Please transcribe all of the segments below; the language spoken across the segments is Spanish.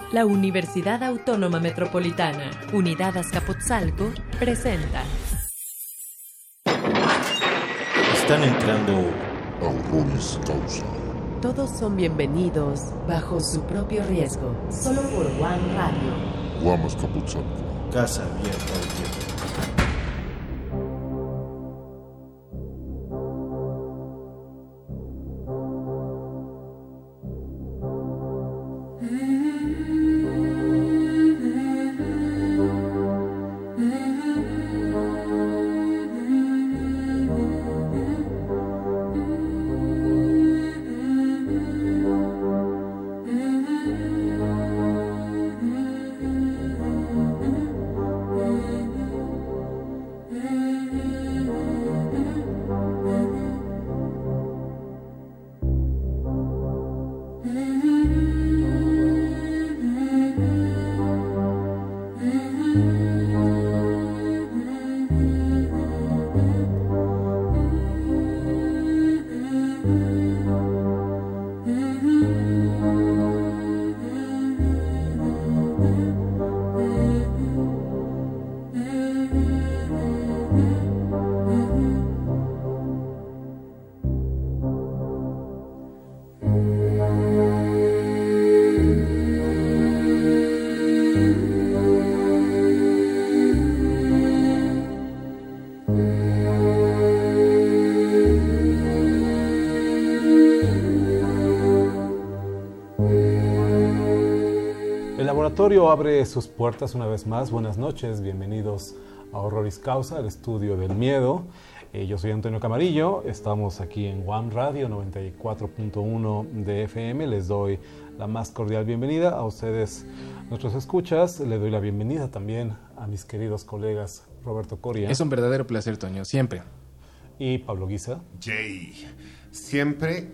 La Universidad Autónoma Metropolitana, Unidad Azcapotzalco, presenta. Están entrando a Horroris Causa. Todos son bienvenidos bajo su propio riesgo, solo por One Radio. Guam Azcapotzalco. Casa abierta al tiempo. El laboratorio abre sus puertas una vez más. Buenas noches, bienvenidos a Horroris Causa, el estudio del miedo. Yo soy Antonio Camarillo, estamos aquí en One Radio 94.1 de FM. Les doy la más cordial bienvenida a ustedes, nuestros escuchas. Le doy la bienvenida también a mis queridos colegas Roberto Coria. Es un verdadero placer, Toño, siempre. Y Pablo Guisa. Jay, siempre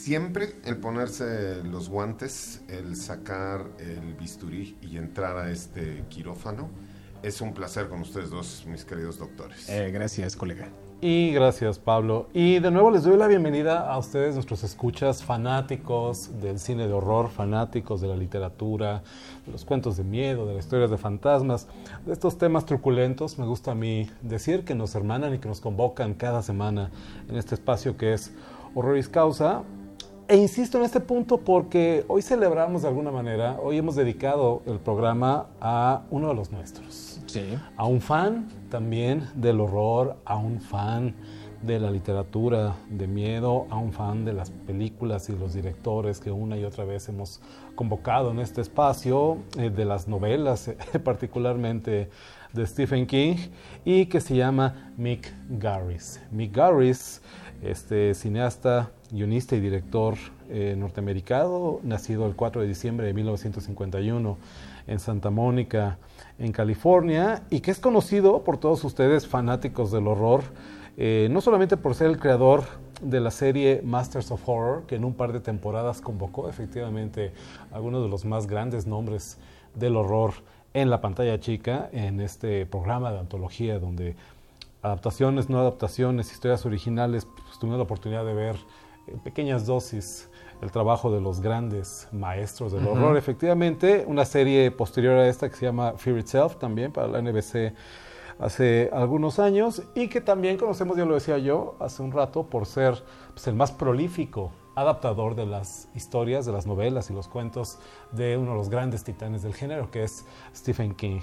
el ponerse los guantes, el sacar el bisturí y entrar a este quirófano, es un placer con ustedes dos, mis queridos doctores. Gracias, colega. Y gracias, Pablo. Y de nuevo les doy la bienvenida a ustedes, nuestros escuchas, fanáticos del cine de horror, fanáticos de la literatura, de los cuentos de miedo, de las historias de fantasmas, de estos temas truculentos. Me gusta a mí decir que nos hermanan y que nos convocan cada semana en este espacio que es Horroris Causa. E insisto en este punto porque hoy celebramos de alguna manera, hoy hemos dedicado el programa a uno de los nuestros. Sí. A un fan también del horror, a un fan de la literatura de miedo, a un fan de las películas y los directores que una y otra vez hemos convocado en este espacio, de las novelas particularmente de Stephen King, y que se llama Mick Garris. Mick Garris, cineasta, guionista y director norteamericano, nacido el 4 de diciembre de 1951 en Santa Mónica, en California, y que es conocido por todos ustedes fanáticos del horror, no solamente por ser el creador de la serie Masters of Horror, que en un par de temporadas convocó efectivamente a algunos de los más grandes nombres del horror en la pantalla chica, en este programa de antología donde adaptaciones, no adaptaciones, historias originales, pues tuvimos la oportunidad de ver en pequeñas dosis el trabajo de los grandes maestros del horror. Efectivamente, una serie posterior a esta que se llama Fear Itself, también para la NBC hace algunos años, y que también conocemos, ya lo decía yo hace un rato, por ser pues, el más prolífico adaptador de las historias, de las novelas y los cuentos de uno de los grandes titanes del género, que es Stephen King,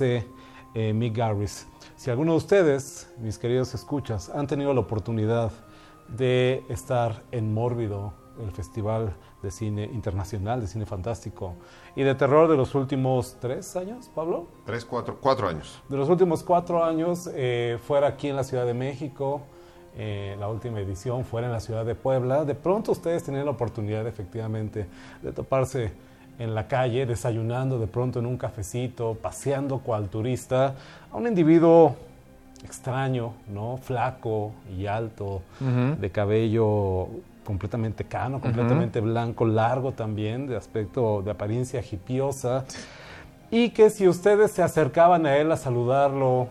Mick Garris. Si alguno de ustedes, mis queridos escuchas, han tenido la oportunidad de estar en Mórbido, el Festival de Cine Internacional de Cine Fantástico y de Terror de los últimos 3 años, Pablo. 4 años. De los últimos 4 años, fuera aquí en la Ciudad de México, la última edición fuera en la Ciudad de Puebla. De pronto ustedes tenían la oportunidad efectivamente de toparse en la calle, desayunando de pronto en un cafecito, paseando cual turista, a un individuo extraño, ¿no? Flaco y alto, de cabello completamente cano, completamente blanco, largo también, de aspecto, de apariencia hipiosa, y que si ustedes se acercaban a él a saludarlo,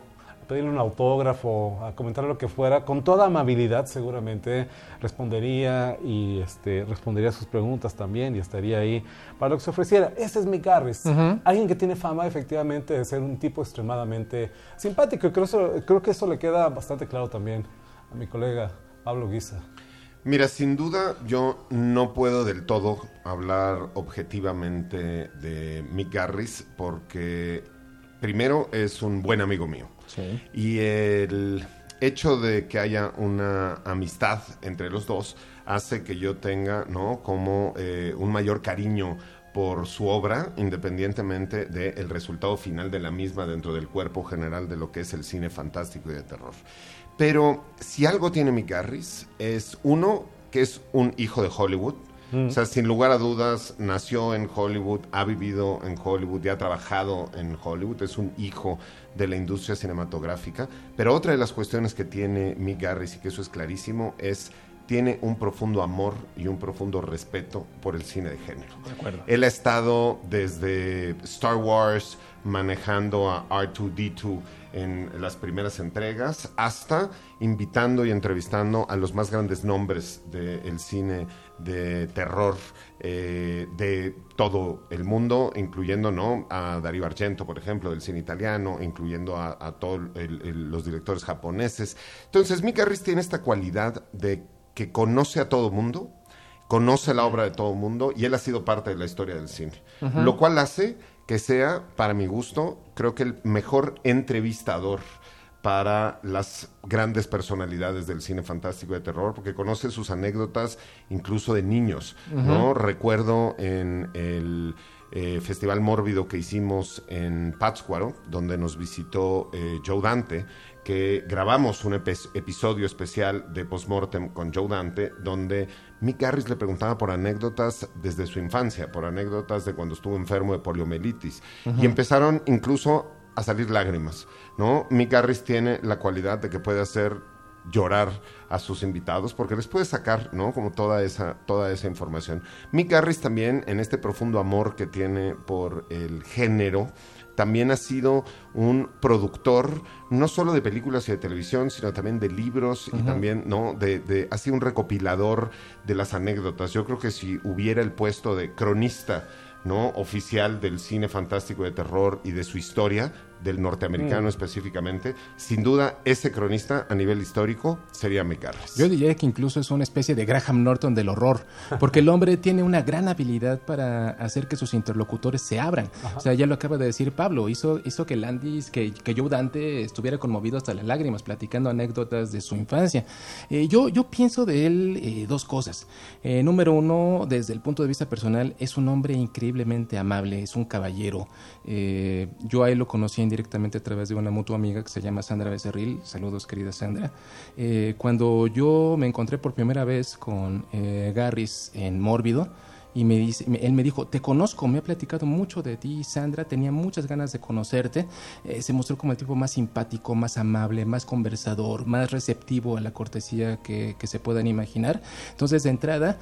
pedirle un autógrafo, a comentar lo que fuera, con toda amabilidad seguramente respondería y respondería sus preguntas también y estaría ahí para lo que se ofreciera. Ese es Mick Garris, alguien que tiene fama efectivamente de ser un tipo extremadamente simpático, y creo que eso le queda bastante claro también a mi colega Pablo Guisa. Mira, sin duda yo no puedo del todo hablar objetivamente de Mick Garris porque primero es un buen amigo mío. Sí. Y el hecho de que haya una amistad entre los dos hace que yo tenga, ¿no?, como un mayor cariño por su obra, independientemente del resultado final de la misma dentro del cuerpo general de lo que es el cine fantástico y de terror. Pero si algo tiene Mick Garris es, uno, que es un hijo de Hollywood. O sea, sin lugar a dudas, nació en Hollywood, ha vivido en Hollywood y ha trabajado en Hollywood. Es un hijo de la industria cinematográfica. Pero otra de las cuestiones que tiene Mick Garris, y que eso es clarísimo, tiene un profundo amor y un profundo respeto por el cine de género. De acuerdo. Él ha estado desde Star Wars manejando a R2-D2 en las primeras entregas, hasta invitando y entrevistando a los más grandes nombres del cine de terror de todo el mundo, incluyendo, ¿no?, a Dario Argento, por ejemplo, del cine italiano, incluyendo a todos los directores japoneses. Entonces, Mick Garris tiene esta cualidad de que conoce a todo mundo, conoce la obra de todo mundo, y él ha sido parte de la historia del cine. Lo cual hace que sea, para mi gusto, creo que el mejor entrevistador para las grandes personalidades del cine fantástico de terror, porque conoce sus anécdotas incluso de niños, ¿no? Recuerdo en el Festival Mórbido que hicimos en Pátzcuaro, donde nos visitó Joe Dante, que grabamos un episodio especial de Postmortem con Joe Dante, donde Mick Garris le preguntaba por anécdotas desde su infancia, por anécdotas de cuando estuvo enfermo de poliomielitis. Y empezaron incluso a salir lágrimas, ¿no? Mick Garris tiene la cualidad de que puede hacer llorar a sus invitados porque les puede sacar, ¿no?, como toda esa información. Mick Garris también, en este profundo amor que tiene por el género, también ha sido un productor no solo de películas y de televisión, sino también de libros, y también, ¿no?, ha sido un recopilador de las anécdotas. Yo creo que si hubiera el puesto de cronista, ¿no?, oficial del cine fantástico de terror y de su historia, del norteamericano específicamente, sin duda ese cronista a nivel histórico sería Mick Garris. Yo diría que incluso es una especie de Graham Norton del horror, porque el hombre tiene una gran habilidad para hacer que sus interlocutores se abran. O sea, ya lo acaba de decir Pablo, hizo que Landis, que Joe Dante estuviera conmovido hasta las lágrimas, platicando anécdotas de su infancia. Yo pienso de él dos cosas. Número uno, desde el punto de vista personal, es un hombre increíblemente amable, es un caballero. Yo a él lo conocí directamente a través de una mutua amiga que se llama Sandra Becerril. Saludos, querida Sandra. Cuando yo me encontré por primera vez con Garris en Mórbido, y él me dijo, te conozco, me ha platicado mucho de ti, Sandra, tenía muchas ganas de conocerte. Se mostró como el tipo más simpático, más amable, más conversador, más receptivo a la cortesía que se puedan imaginar. Entonces, de entrada,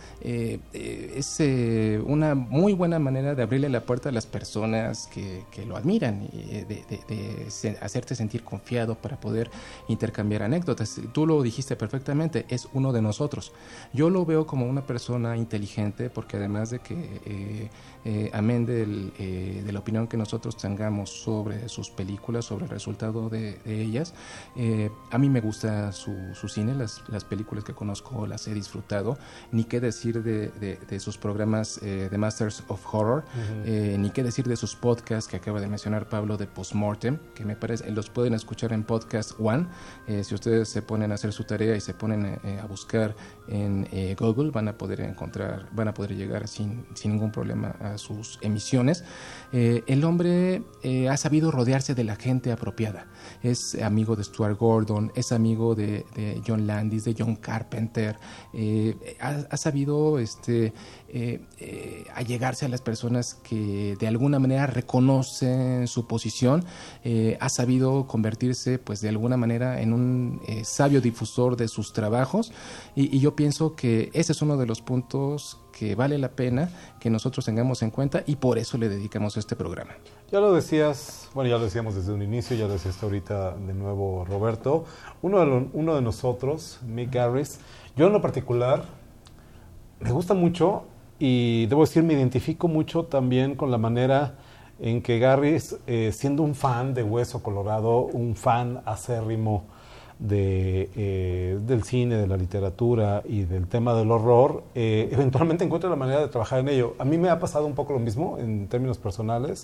es una muy buena manera de abrirle la puerta a las personas que lo admiran, de hacerte sentir confiado para poder intercambiar anécdotas. Tú lo dijiste perfectamente, es uno de nosotros. Yo lo veo como una persona inteligente, porque además de que, amén de la opinión que nosotros tengamos sobre sus películas, sobre el resultado de ellas, a mí me gusta su cine, las películas que conozco las he disfrutado, ni qué decir de sus programas de Masters of Horror, ni qué decir de sus podcasts que acaba de mencionar Pablo, de Postmortem, que me parece, los pueden escuchar en Podcast One. Si ustedes se ponen a hacer su tarea y se ponen a buscar en Google, van a poder llegar sin ningún problema a sus emisiones. El hombre ha sabido rodearse de la gente apropiada. Es amigo de Stuart Gordon, es amigo de John Landis, de John Carpenter. Ha sabido allegarse a las personas que de alguna manera reconocen su posición. Ha sabido convertirse, pues, de alguna manera en un sabio difusor de sus trabajos, y yo pienso que ese es uno de los puntos que vale la pena que nosotros tengamos en cuenta y por eso le dedicamos este programa. Ya lo decías, bueno, ya lo decíamos desde un inicio, ya lo decías ahorita de nuevo, Roberto. Uno de nosotros, Mick Garris, yo en lo particular me gusta mucho y debo decir me identifico mucho también con la manera en que Garris, siendo un fan de Hueso Colorado, un fan acérrimo del cine, de la literatura y del tema del horror, eventualmente encuentra la manera de trabajar en ello. A mí me ha pasado un poco lo mismo en términos personales.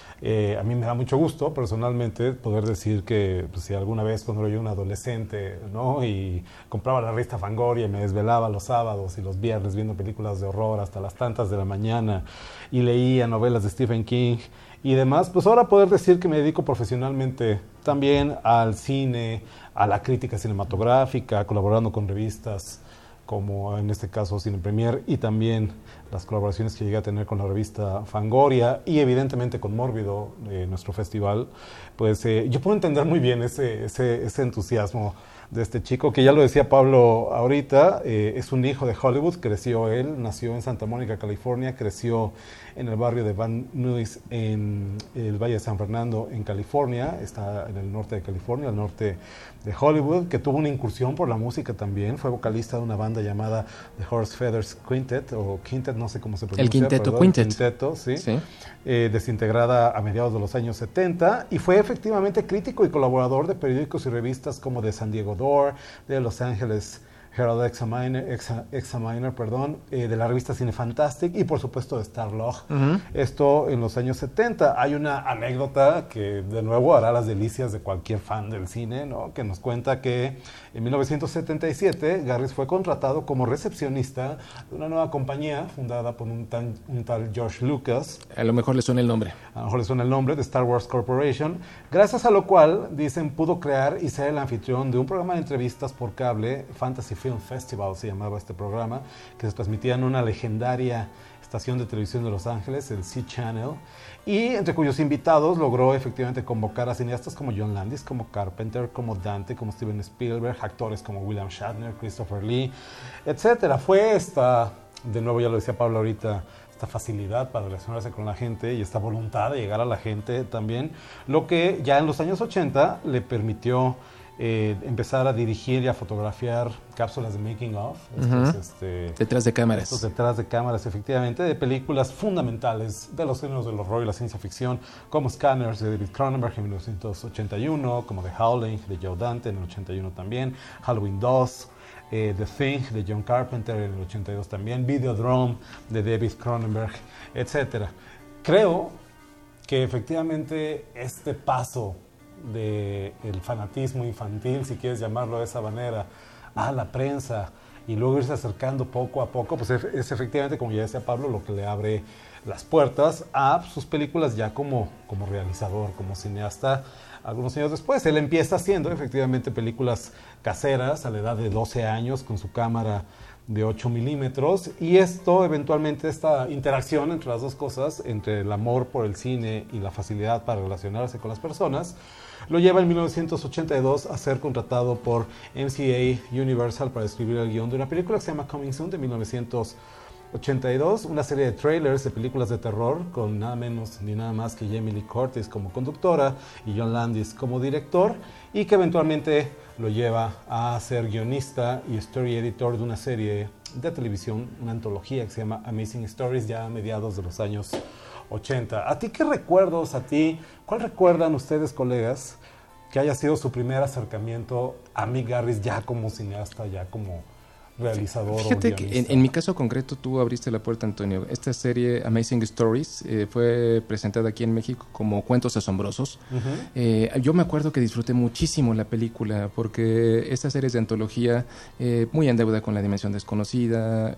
A mí me da mucho gusto personalmente poder decir que pues, si alguna vez cuando era yo un adolescente, ¿no? Y compraba la revista Fangoria y me desvelaba los sábados y los viernes viendo películas de horror hasta las tantas de la mañana y leía novelas de Stephen King y demás, pues ahora poder decir que me dedico profesionalmente también al cine, a la crítica cinematográfica, colaborando con revistas como en este caso Cine Premier, y también las colaboraciones que llegué a tener con la revista Fangoria y evidentemente con Mórbido, nuestro festival, pues yo puedo entender muy bien ese entusiasmo de este chico, que ya lo decía Pablo ahorita, es un hijo de Hollywood, creció él, nació en Santa Mónica, California, creció en el barrio de Van Nuys, en el Valle de San Fernando, en California, está en el norte de California, al norte de Hollywood, que tuvo una incursión por la música también, fue vocalista de una banda llamada The Horse Feathers Quintet, o Quintet, no sé cómo se pronuncia. El Quinteto Quintet. El Quinteto, sí. Sí. Desintegrada a mediados de los años 70, y fue efectivamente crítico y colaborador de periódicos y revistas como de San Diego Door, de Los Ángeles Herald Examiner, de la revista Cine Fantastic y por supuesto de Starlog. Esto en los años 70. Hay una anécdota que de nuevo hará las delicias de cualquier fan del cine, ¿no? Que nos cuenta que en 1977 Garris fue contratado como recepcionista de una nueva compañía fundada por un tal George Lucas. A lo mejor le suena el nombre. A lo mejor le suena el nombre, de Star Wars Corporation, gracias a lo cual, dicen, pudo crear y ser el anfitrión de un programa de entrevistas por cable, Fantasy Film Festival se llamaba este programa, que se transmitía en una legendaria estación de televisión de Los Ángeles, el C-Channel, y entre cuyos invitados logró efectivamente convocar a cineastas como John Landis, como Carpenter, como Dante, como Steven Spielberg, actores como William Shatner, Christopher Lee, etcétera. Fue esta, de nuevo ya lo decía Pablo ahorita, esta facilidad para relacionarse con la gente y esta voluntad de llegar a la gente también, lo que ya en los años 80 le permitió empezar a dirigir y a fotografiar cápsulas de making of, detrás de cámaras. Estos detrás de cámaras, efectivamente, de películas fundamentales de los géneros del horror y la ciencia ficción, como Scanners de David Cronenberg en 1981, como The Howling de Joe Dante en el 81 también, Halloween 2, The Thing de John Carpenter en el 82 también, Videodrome de David Cronenberg, etc. Creo que efectivamente este paso del fanatismo infantil, si quieres llamarlo de esa manera, a la prensa y luego irse acercando poco a poco, pues es efectivamente, como ya decía Pablo, lo que le abre las puertas a sus películas ya como realizador, como cineasta. Algunos años después, él empieza haciendo efectivamente películas caseras a la edad de 12 años con su cámara de 8 milímetros, y esto eventualmente, esta interacción entre las dos cosas, entre el amor por el cine y la facilidad para relacionarse con las personas, lo lleva en 1982 a ser contratado por MCA Universal para escribir el guión de una película que se llama Coming Soon de 1982, una serie de trailers de películas de terror con nada menos ni nada más que Jamie Lee Curtis como conductora y John Landis como director, y que eventualmente lo lleva a ser guionista y story editor de una serie de televisión, una antología que se llama Amazing Stories, ya a mediados de los años 80. ¿A ti qué recuerdos, cuál recuerdan ustedes, colegas, que haya sido su primer acercamiento a Mick Garris ya como cineasta, ya como realizador? Fíjate que en mi caso concreto tú abriste la puerta, Antonio. Esta serie Amazing Stories fue presentada aquí en México como Cuentos Asombrosos. Yo me acuerdo que disfruté muchísimo la película porque esta serie es de antología, muy en deuda con La Dimensión Desconocida.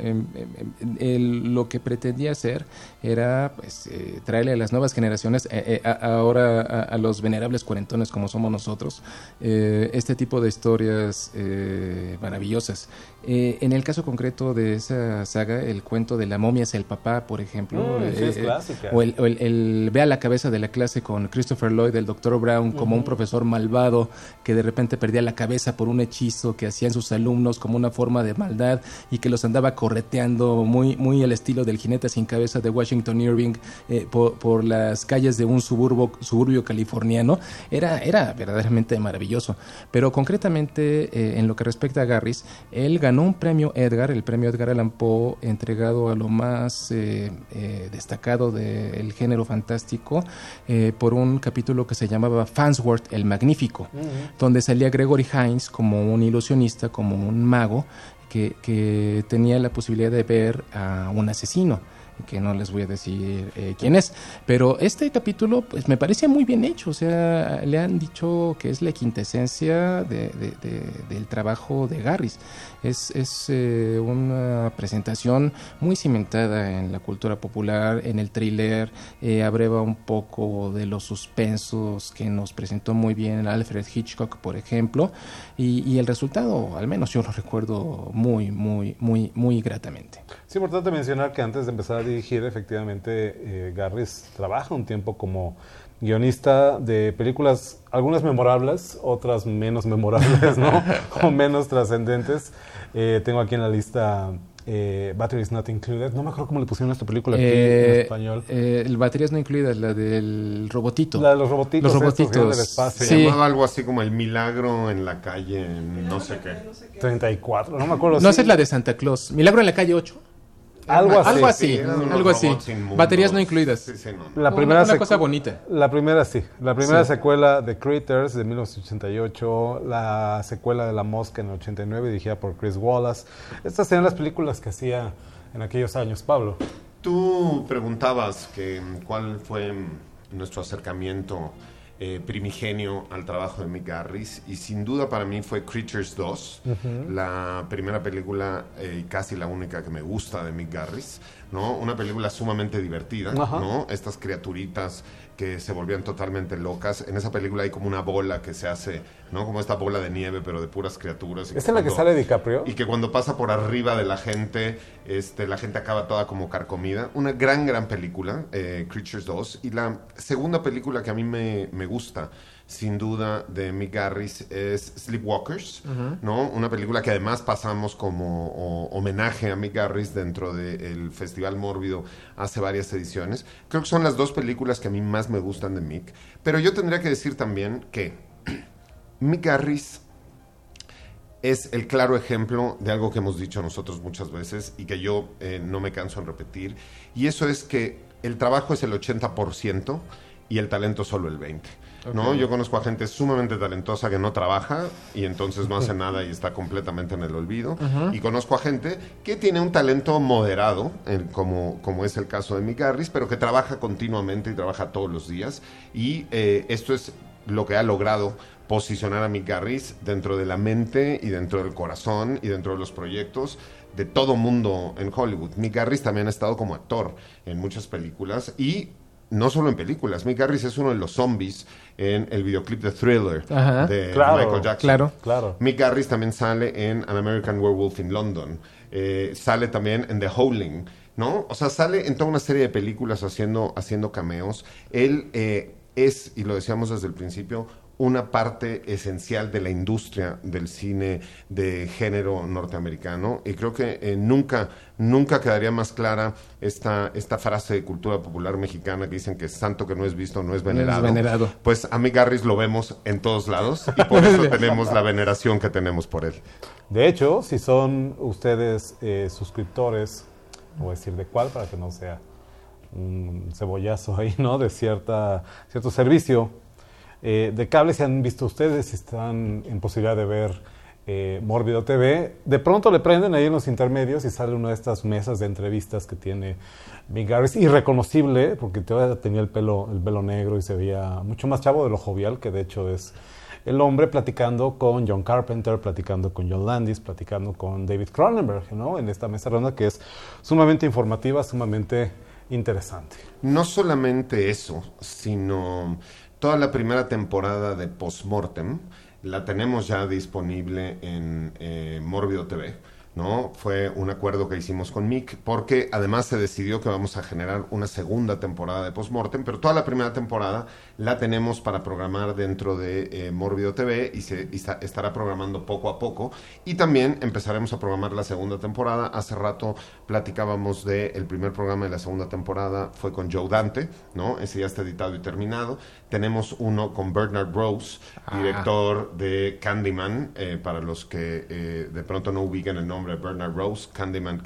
Lo que pretendía hacer era pues, traerle a las nuevas generaciones, ahora a los venerables cuarentones como somos nosotros, este tipo de historias maravillosas. En el caso concreto de esa saga, el cuento de la momia es el papá, por ejemplo, sí, es clásica. o el ve a la cabeza de la clase con Christopher Lloyd, el Dr. Brown, como un profesor malvado que de repente perdía la cabeza por un hechizo que hacían sus alumnos como una forma de maldad y que los andaba correteando muy al estilo del jinete sin cabeza de Washington Irving por las calles de un suburbio californiano. Era verdaderamente maravilloso. Pero concretamente, en lo que respecta a Garris, él ganó un premio Edgar, el premio Edgar Allan Poe, entregado a lo más destacado del género fantástico, por un capítulo que se llamaba Farnsworth el Magnífico, donde salía Gregory Hines como un ilusionista, como un mago, que tenía la posibilidad de ver a un asesino, que no les voy a decir quién es, pero este capítulo pues me parece muy bien hecho. O sea, le han dicho que es la quintesencia del trabajo de Garris. Es una presentación muy cimentada en la cultura popular, en el thriller, abreva un poco de los suspensos que nos presentó muy bien Alfred Hitchcock, por ejemplo, y el resultado, al menos yo lo recuerdo muy gratamente. Es importante mencionar que antes de empezar a dirigir, efectivamente, Garris trabaja un tiempo como guionista de películas, algunas memorables, otras menos memorables, ¿no? O menos trascendentes. Tengo aquí en la lista Batteries Not Included. No me acuerdo cómo le pusieron esta película aquí en español. El Baterías No Incluidas, la del robotito. La de los robotitos. Los robotitos. Del espacio. Se llamaba algo así como El Milagro en la calle, no sé qué. 34, no me acuerdo. No, esa es la de Santa Claus. Milagro en la calle 8. Algo así. Baterías no incluidas. Sí, no. La primera una cosa bonita. La primera secuela de Critters de 1988, la secuela de La Mosca en el 89, dirigida por Chris Wallace. Estas eran las películas que hacía en aquellos años, Pablo. Tú preguntabas cuál fue nuestro acercamiento primigenio al trabajo de Mick Garris, y sin duda para mí fue Creatures 2, la primera película y casi la única que me gusta de Mick Garris, ¿no? Una película sumamente divertida, ¿no? Estas criaturitas que se volvían totalmente locas. En esa película hay como una bola que se hace, ¿no? Como esta bola de nieve, pero de puras criaturas. ¿Es en la que sale DiCaprio? Y que cuando pasa por arriba de la gente acaba toda como carcomida. Una gran película, Creatures 2. Y la segunda película que a mí me gusta, sin duda, de Mick Garris es Sleepwalkers, ¿no? Una película que además pasamos como homenaje a Mick Garris dentro del Festival Mórbido hace varias ediciones. Creo que son las dos películas que a mí más me gustan de Mick. Pero yo tendría que decir también que Mick Garris es el claro ejemplo de algo que hemos dicho nosotros muchas veces y que yo no me canso en repetir. Y eso es que el trabajo es el 80% y el talento solo el 20%. ¿No? Yo conozco a gente sumamente talentosa que no trabaja y entonces no hace nada y está completamente en el olvido. Y conozco a gente que tiene un talento moderado, como es el caso de Mick Garris, pero que trabaja continuamente y trabaja todos los días. Y esto es lo que ha logrado posicionar a Mick Garris dentro de la mente y dentro del corazón y dentro de los proyectos de todo mundo en Hollywood. Mick Garris también ha estado como actor en muchas películas y no solo en películas. Mick Garris es uno de los zombies en el videoclip de Thriller de Michael Jackson. Claro. Mick Garris también sale en An American Werewolf in London. Sale también en The Howling, ¿no? O sea, sale en toda una serie de películas haciendo cameos. Él es, y lo decíamos desde el principio, una parte esencial de la industria del cine de género norteamericano, y creo que nunca quedaría más clara esta frase de cultura popular mexicana que dicen que santo que no es visto no es venerado. Pues a Mick Garris lo vemos en todos lados y por eso tenemos la veneración que tenemos por él. De hecho, si son ustedes suscriptores, no voy a decir de cuál para que no sea un cebollazo ahí, ¿no? De cierto servicio de cable, si han visto ustedes, si están en posibilidad de ver Mórbido TV, de pronto le prenden ahí en los intermedios y sale una de estas mesas de entrevistas que tiene Mick Garris, irreconocible, porque todavía tenía el pelo negro y se veía mucho más chavo de lo jovial, que de hecho es el hombre, platicando con John Carpenter, platicando con John Landis, platicando con David Cronenberg, ¿no? En esta mesa redonda que es sumamente informativa, sumamente interesante. No solamente eso, sino toda la primera temporada de Postmortem la tenemos ya disponible en Mórbido TV, ¿no? Fue un acuerdo que hicimos con Mick, porque además se decidió que vamos a generar una segunda temporada de Postmortem, pero toda la primera temporada la tenemos para programar dentro de Mórbido TV y estará programando poco a poco, y también empezaremos a programar la segunda temporada. Hace rato platicábamos del primer programa de la segunda temporada, fue con Joe Dante, ¿no? Ese ya está editado y terminado. Tenemos uno con Bernard Rose, director de Candyman, para los que de pronto no ubican el nombre de Bernard Rose, Candyman,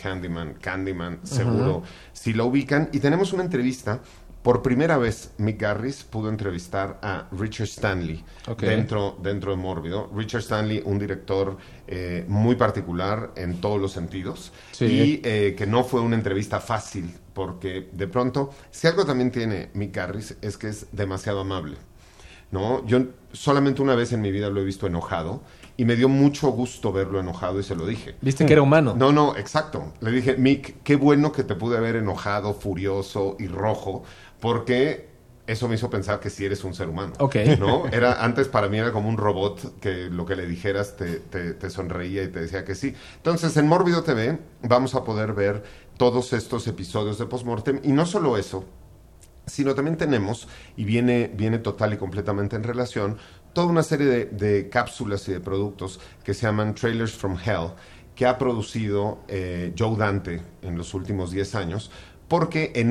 seguro si lo ubican. Y tenemos una entrevista, por primera vez Mick Garris pudo entrevistar a Richard Stanley dentro de Mórbido. Richard Stanley, un director muy particular en todos los sentidos, y que no fue una entrevista fácil, porque de pronto, si algo también tiene Mick Garris, es que es demasiado amable, ¿no? Yo solamente una vez en mi vida lo he visto enojado, y me dio mucho gusto verlo enojado, y se lo dije. ¿Viste que era humano? No, exacto. Le dije, Mick, qué bueno que te pude haber enojado, furioso y rojo, porque eso me hizo pensar que sí eres un ser humano. ¿No? Antes para mí era como un robot que lo que le dijeras te sonreía y te decía que sí. Entonces, en Mórbido TV vamos a poder ver todos estos episodios de Postmortem, y no solo eso, sino también tenemos, y viene total y completamente en relación, toda una serie de cápsulas y de productos que se llaman Trailers from Hell, que ha producido Joe Dante en los últimos 10 años, porque en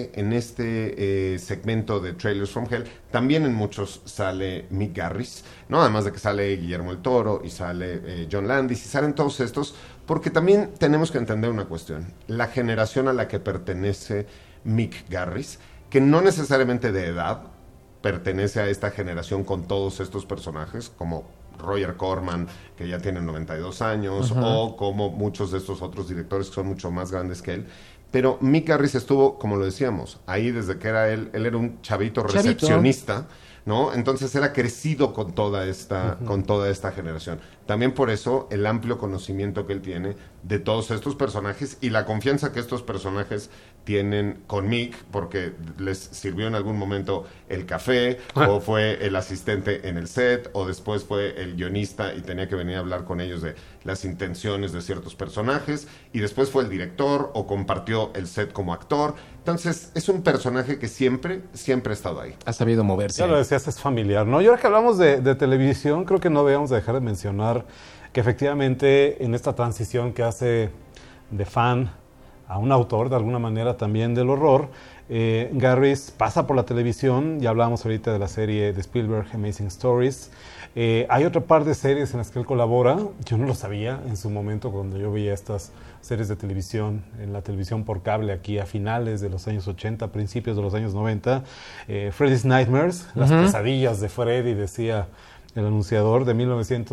este segmento de Trailers from Hell, también en muchos sale Mick Garris, ¿no? Además de que sale Guillermo el Toro y sale John Landis, y salen todos estos, porque también tenemos que entender una cuestión: la generación a la que pertenece Mick Garris, que no necesariamente de edad pertenece a esta generación con todos estos personajes, como Roger Corman, que ya tiene 92 años, o como muchos de estos otros directores que son mucho más grandes que él. Pero Mick Garris estuvo, como lo decíamos, ahí desde que era él era un chavito recepcionista, ¿no? Entonces él ha crecido con toda esta generación. También por eso el amplio conocimiento que él tiene de todos estos personajes, y la confianza que estos personajes tienen con Mick, porque les sirvió en algún momento el café, o fue el asistente en el set, o después fue el guionista y tenía que venir a hablar con ellos de las intenciones de ciertos personajes, y después fue el director o compartió el set como actor. Entonces es un personaje que siempre ha estado ahí. Ha sabido moverse. Ya lo decías, es familiar, ¿no? Y ahora que hablamos de televisión, creo que no debemos dejar de mencionar que efectivamente en esta transición que hace de fan a un autor, de alguna manera también del horror, Garris pasa por la televisión. Ya hablábamos ahorita de la serie de Spielberg, Amazing Stories. Hay otra par de series en las que él colabora. Yo no lo sabía en su momento cuando yo veía estas series de televisión, en la televisión por cable aquí a finales de los años 80, principios de los años 90. Freddy's Nightmares, las pesadillas de Freddy, decía el anunciador, de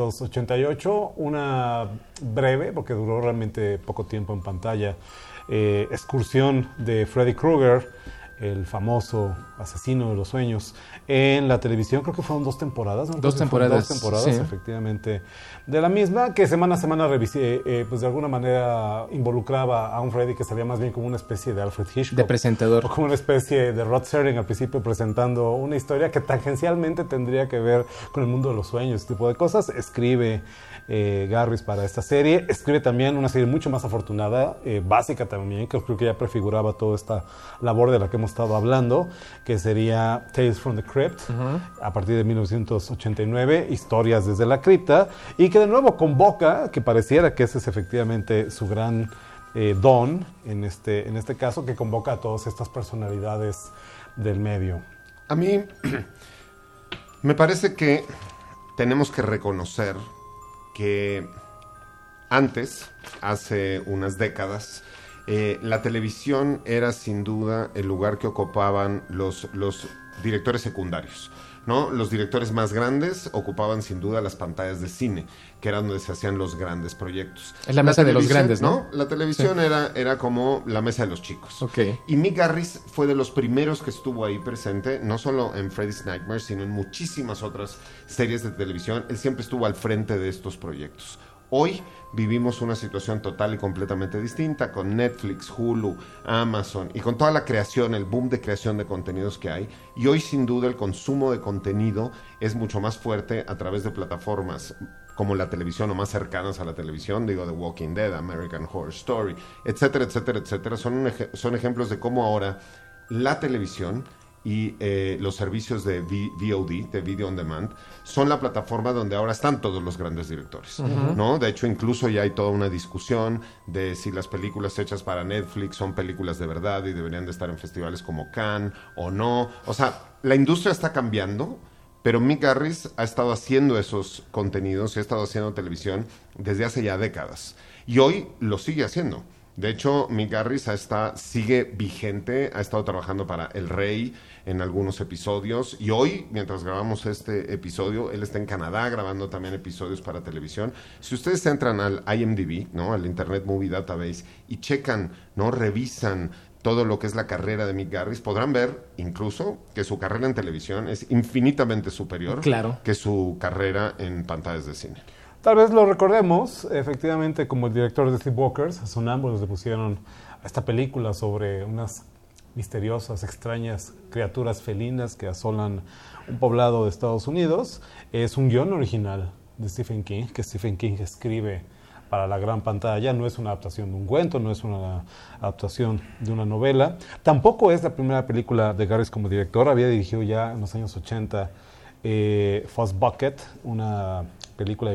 1988. Una breve, porque duró realmente poco tiempo en pantalla, excursión de Freddy Krueger, el famoso asesino de los sueños, en la televisión. Creo que fueron 2 temporadas, ¿no? Dos temporadas, sí. Efectivamente, de la misma, que semana a semana pues de alguna manera involucraba a un Freddy que salía más bien como una especie de Alfred Hitchcock, de presentador, o como una especie de Rod Serling al principio, presentando una historia que tangencialmente tendría que ver con el mundo de los sueños, este tipo de cosas. Escribe Garris para esta serie, escribe también una serie mucho más afortunada, básica también, que creo que ya prefiguraba toda esta labor de la que hemos estado hablando, que sería Tales from the Crypt, a partir de 1989, Historias desde la cripta, y que de nuevo convoca, que pareciera que ese es efectivamente su gran don en este caso, que convoca a todas estas personalidades del medio. A mí me parece que tenemos que reconocer que antes, hace unas décadas, la televisión era sin duda el lugar que ocupaban los directores secundarios, ¿no? Los directores más grandes ocupaban sin duda las pantallas de cine, que era donde se hacían los grandes proyectos. Es la mesa de los grandes, ¿no? La televisión era como la mesa de los chicos. Y Mick Garris fue de los primeros que estuvo ahí presente, no solo en Freddy's Nightmares, sino en muchísimas otras series de televisión. Él siempre estuvo al frente de estos proyectos. Hoy vivimos una situación total y completamente distinta con Netflix, Hulu, Amazon y con toda la creación, el boom de creación de contenidos que hay. Y hoy sin duda el consumo de contenido es mucho más fuerte a través de plataformas como la televisión o más cercanas a la televisión, digo The Walking Dead, American Horror Story, etcétera, etcétera, etcétera. Son ejemplos de cómo ahora la televisión y los servicios de VOD, de Video On Demand, son la plataforma donde ahora están todos los grandes directores, ¿no? De hecho, incluso ya hay toda una discusión de si las películas hechas para Netflix son películas de verdad y deberían de estar en festivales como Cannes o no. O sea, la industria está cambiando, pero Mick Garris ha estado haciendo esos contenidos y ha estado haciendo televisión desde hace ya décadas. Y hoy lo sigue haciendo. De hecho, Mick Garris sigue vigente, ha estado trabajando para El Rey en algunos episodios y hoy, mientras grabamos este episodio, él está en Canadá grabando también episodios para televisión. Si ustedes entran al IMDb, ¿no?, al Internet Movie Database, y checan, ¿no?, revisan todo lo que es la carrera de Mick Garris, podrán ver incluso que su carrera en televisión es infinitamente superior que su carrera en pantallas de cine. Tal vez lo recordemos, efectivamente, como el director de Sleepwalkers. Sonámbulos le pusieron a esta película sobre unas misteriosas, extrañas criaturas felinas que asolan un poblado de Estados Unidos. Es un guión original de Stephen King, que Stephen King escribe para la gran pantalla. No es una adaptación de un cuento, no es una adaptación de una novela. Tampoco es la primera película de Garris como director. Había dirigido ya en los años 80 Fuzz Bucket, una película de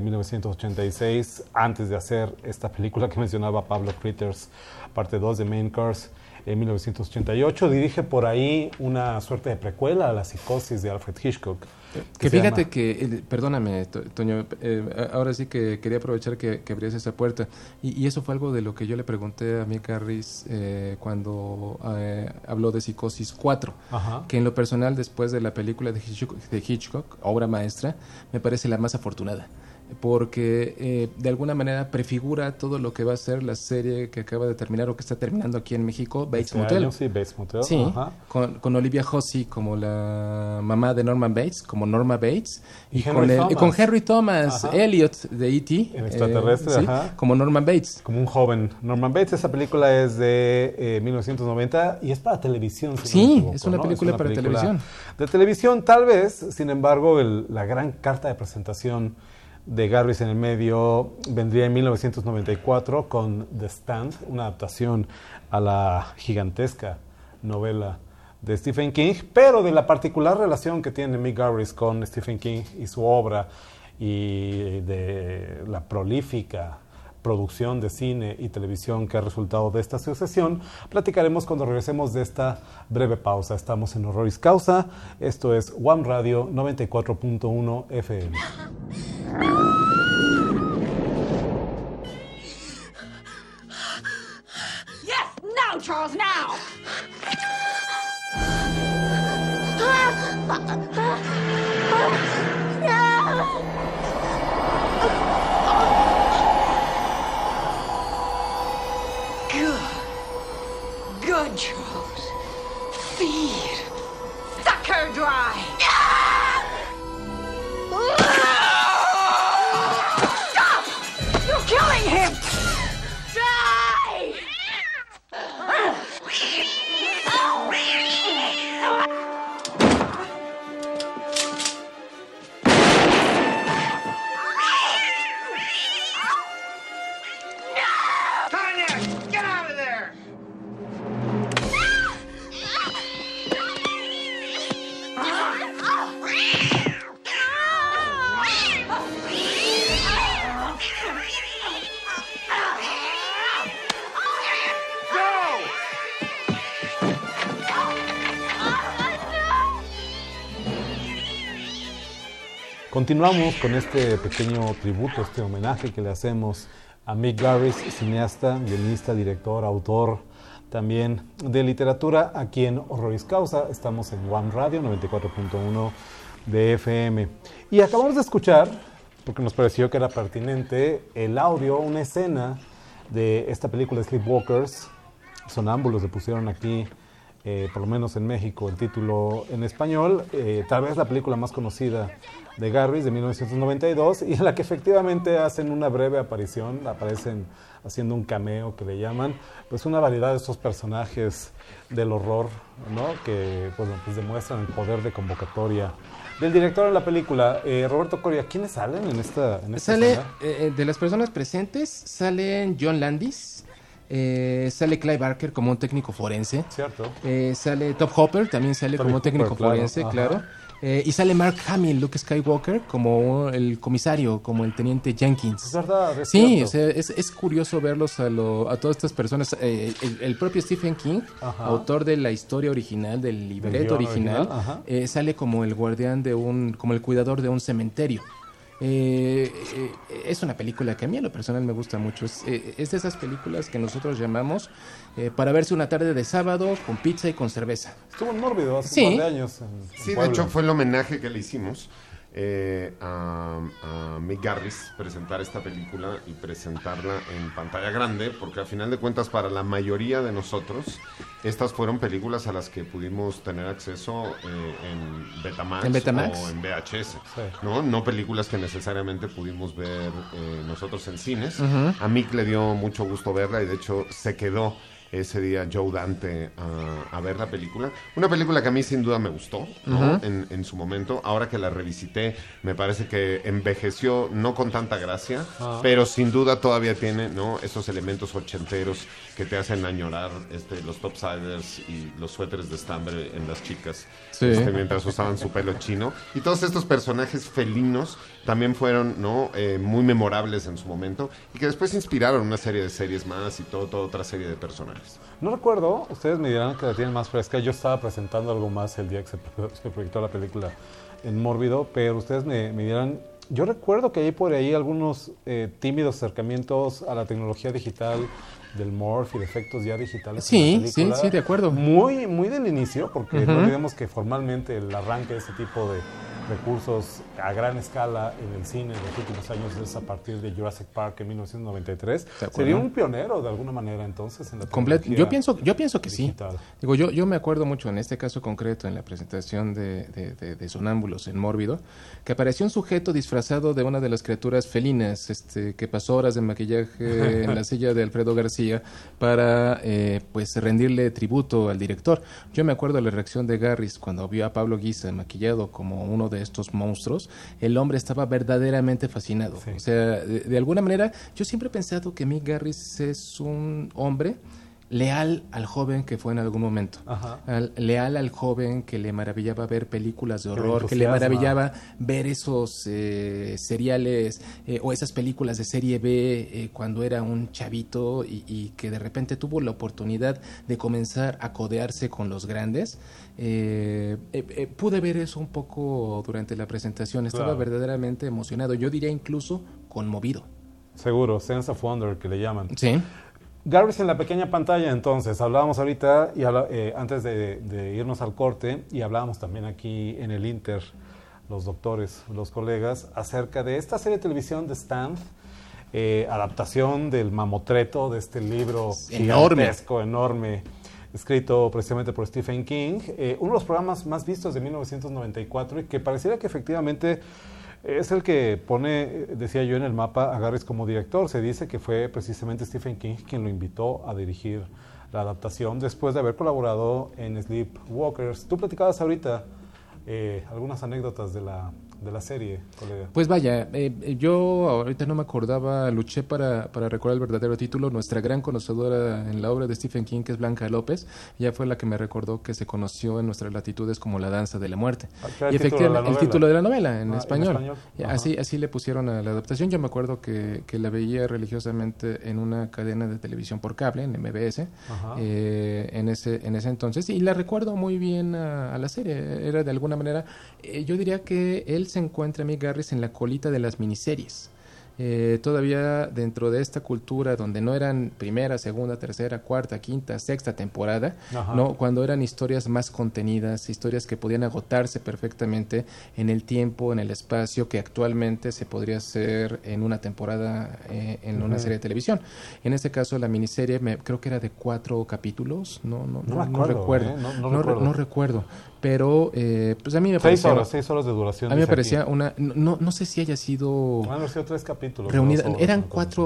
1986, antes de hacer esta película que mencionaba Pablo, Critters, parte 2 de Main Course, en 1988. Dirige por ahí una suerte de precuela a La Psicosis de Alfred Hitchcock. Que fíjate que, perdóname, Toño, ahora sí que quería aprovechar que abrías esa puerta. Y eso fue algo de lo que yo le pregunté a Mick Garris cuando habló de Psicosis 4. Ajá. Que en lo personal, después de la película de Hitchcock, obra maestra, me parece la más afortunada. Porque de alguna manera prefigura todo lo que va a ser la serie que acaba de terminar o que está terminando aquí en México, Bates Motel. Sí, Bates Motel. Sí, ajá. Con Olivia Hussey como la mamá de Norman Bates, como Norma Bates, y con Henry Thomas Elliot de E.T., el extraterrestre, sí, como Norman Bates. Como un joven Norman Bates. Esa película es de 1990 y es para televisión. Si sí, no me equivoco, es una película, ¿no? Para televisión. De televisión, tal vez, sin embargo, la gran carta de presentación de Garris en el medio vendría en 1994 con The Stand, una adaptación a la gigantesca novela de Stephen King, pero de la particular relación que tiene Mick Garris con Stephen King y su obra, y de la prolífica producción de cine y televisión que ha resultado de esta asociación, platicaremos cuando regresemos de esta breve pausa. Estamos en Horroris Causa, esto es One Radio 94.1 FM. Yes, now, Charles, now! Good, Charles. Feed. Suck her dry. Stop! You're killing him! Die! Tanya, get out of there! Continuamos con este pequeño tributo, este homenaje que le hacemos a Mick Garris, cineasta, guionista, director, autor también de literatura, aquí en Horroris Causa. Estamos en One Radio 94.1 de FM. Y acabamos de escuchar, porque nos pareció que era pertinente, el audio, una escena de esta película Sleepwalkers. Sonámbulos le pusieron aquí por lo menos en México, el título en español, tal vez la película más conocida de Garris de 1992, y en la que efectivamente hacen una breve aparición, aparecen haciendo un cameo que le llaman, pues una variedad de estos personajes del horror, ¿no? Que pues demuestran el poder de convocatoria del director en la película. Roberto Coria, ¿quiénes salen en esta Sale, escena? de las personas presentes, salen John Landis, sale Clive Barker como un técnico forense, Cierto. sale Top Hopper, también sale Toby como un técnico Hooper, claro, forense, ajá. claro. Y sale Mark Hamill, Luke Skywalker, como el comisario, como el teniente Jenkins. Es verdad, es Sí, cierto. o sea, es curioso verlos a todas estas personas. El propio Stephen King, Ajá. autor de la historia original, del libreto guión original, ajá. sale como el guardián como el cuidador de un cementerio. Es una película que a mí a lo personal me gusta mucho. Es de esas películas que nosotros llamamos para verse una tarde de sábado con pizza y con cerveza. Estuvo en Mórbido hace Sí. un par de años. Sí, de hecho fue el homenaje que le hicimos a Mick Garris, presentar esta película y presentarla en pantalla grande, porque al final de cuentas para la mayoría de nosotros estas fueron películas a las que pudimos tener acceso en Betamax, En Betamax. o en VHS, Sí. no películas que necesariamente pudimos ver nosotros en cines. A Mick le dio mucho gusto verla y de hecho se quedó ese día Joe Dante a ver la película. Una película que a mí sin duda me gustó, ¿no? En su momento. Ahora que la revisité, me parece que envejeció no con tanta gracia, pero sin duda todavía tiene, ¿no? Esos elementos ochenteros que te hacen añorar los topsiders y los suéteres de estambre en las chicas, Sí. mientras usaban su pelo chino. Y todos estos personajes felinos también fueron, ¿no? Muy memorables en su momento y que después inspiraron una serie de series más y toda otra serie de personajes. No recuerdo, ustedes me dirán que la tienen más fresca. Yo estaba presentando algo más el día que se proyectó la película en Mórbido, pero ustedes me dirán. Yo recuerdo que hay por ahí algunos tímidos acercamientos a la tecnología digital del morph y de efectos ya digitales. Sí, en la película. sí, de acuerdo. Muy, muy del inicio, porque no olvidemos que formalmente el arranque de ese tipo de recursos a gran escala en el cine en los últimos años es a partir de Jurassic Park en 1993. De acuerdo. Sería un pionero de alguna manera entonces en la tecnología Yo pienso que sí. digital. Digo, yo me acuerdo mucho en este caso concreto en la presentación de Sonámbulos en Mórbido, que apareció un sujeto disfrazado de una de las criaturas felinas, que pasó horas de maquillaje en la silla de Alfredo García para pues rendirle tributo al director. Yo me acuerdo de la reacción de Garris cuando vio a Pablo Guisa maquillado como uno de estos monstruos. El hombre estaba verdaderamente fascinado. Sí. O sea, de alguna manera, yo siempre he pensado que Mick Garris es un hombre leal al joven que fue en algún momento. Ajá. Leal al joven que le maravillaba ver películas de Que le horror, que le entusiasma. maravillaba ver esos seriales o esas películas de serie B cuando era un chavito y que de repente tuvo la oportunidad de comenzar a codearse con los grandes. Pude ver eso un poco durante la presentación. Estaba Claro. verdaderamente emocionado. Yo diría incluso conmovido. Seguro, Sense of Wonder que le llaman. Sí. Garris en la pequeña pantalla, entonces, hablábamos ahorita, y antes de irnos al corte, y hablábamos también aquí en el Inter, los doctores, los colegas, acerca de esta serie de televisión de Stand, adaptación del mamotreto de este libro Enorme. gigantesco, enorme, escrito precisamente por Stephen King, uno de los programas más vistos de 1994 y que pareciera que efectivamente es el que pone, decía yo, en el mapa a Garris como director. Se dice que fue precisamente Stephen King quien lo invitó a dirigir la adaptación después de haber colaborado en Sleepwalkers. Tú platicabas ahorita algunas anécdotas de la serie, colega. Pues vaya, yo ahorita no me acordaba, luché para recordar el verdadero título. Nuestra gran conocedora en la obra de Stephen King, que es Blanca López, ella fue la que me recordó que se conoció en nuestras latitudes como La danza de la muerte. ¿Qué era Y el título de la efectivamente, el novela? título de la novela en Ah, español. Y Ajá. así le pusieron a la adaptación. Yo me acuerdo que la veía religiosamente en una cadena de televisión por cable, en MBS, Ajá. en ese entonces, y la recuerdo muy bien a la serie. Era de alguna manera, yo diría que él se encuentra, Mick Garris, en la colita de las miniseries. todavía dentro de esta cultura donde no eran primera, segunda, tercera, cuarta, quinta, sexta temporada, ¿no? Cuando eran historias más contenidas, historias que podían agotarse perfectamente en el tiempo, en el espacio, que actualmente se podría hacer en una temporada en una serie de televisión. En este caso, la miniserie creo que era de 4 capítulos, no recuerdo. No recuerdo. Pero, pues a mí me parecía... 6 horas de duración. A mí me parecía una... No sé si haya sido... Van a ser 3 capítulos. Reunida, eran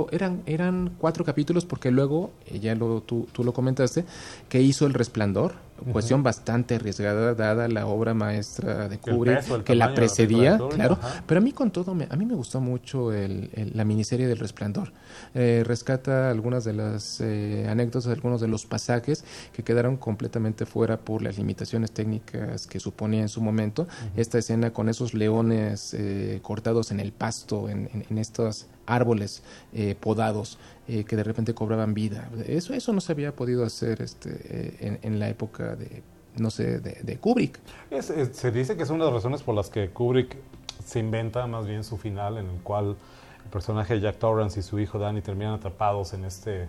4 capítulos, porque luego, tú lo comentaste, que hizo El Resplandor, cuestión bastante arriesgada dada la obra maestra de Kubrick, que la precedía, claro. Pero a mí con todo, a mí me gustó mucho la miniserie del Resplandor. Rescata algunas de las anécdotas, algunos de los pasajes que quedaron completamente fuera por las limitaciones técnicas que suponía en su momento. Esta escena con esos leones cortados en el pasto, en estos árboles podados, que de repente cobraban vida. Eso no se había podido hacer en la época de Kubrick. Se dice que es una de las razones por las que Kubrick se inventa más bien su final, en el cual el personaje de Jack Torrance y su hijo Danny terminan atrapados en este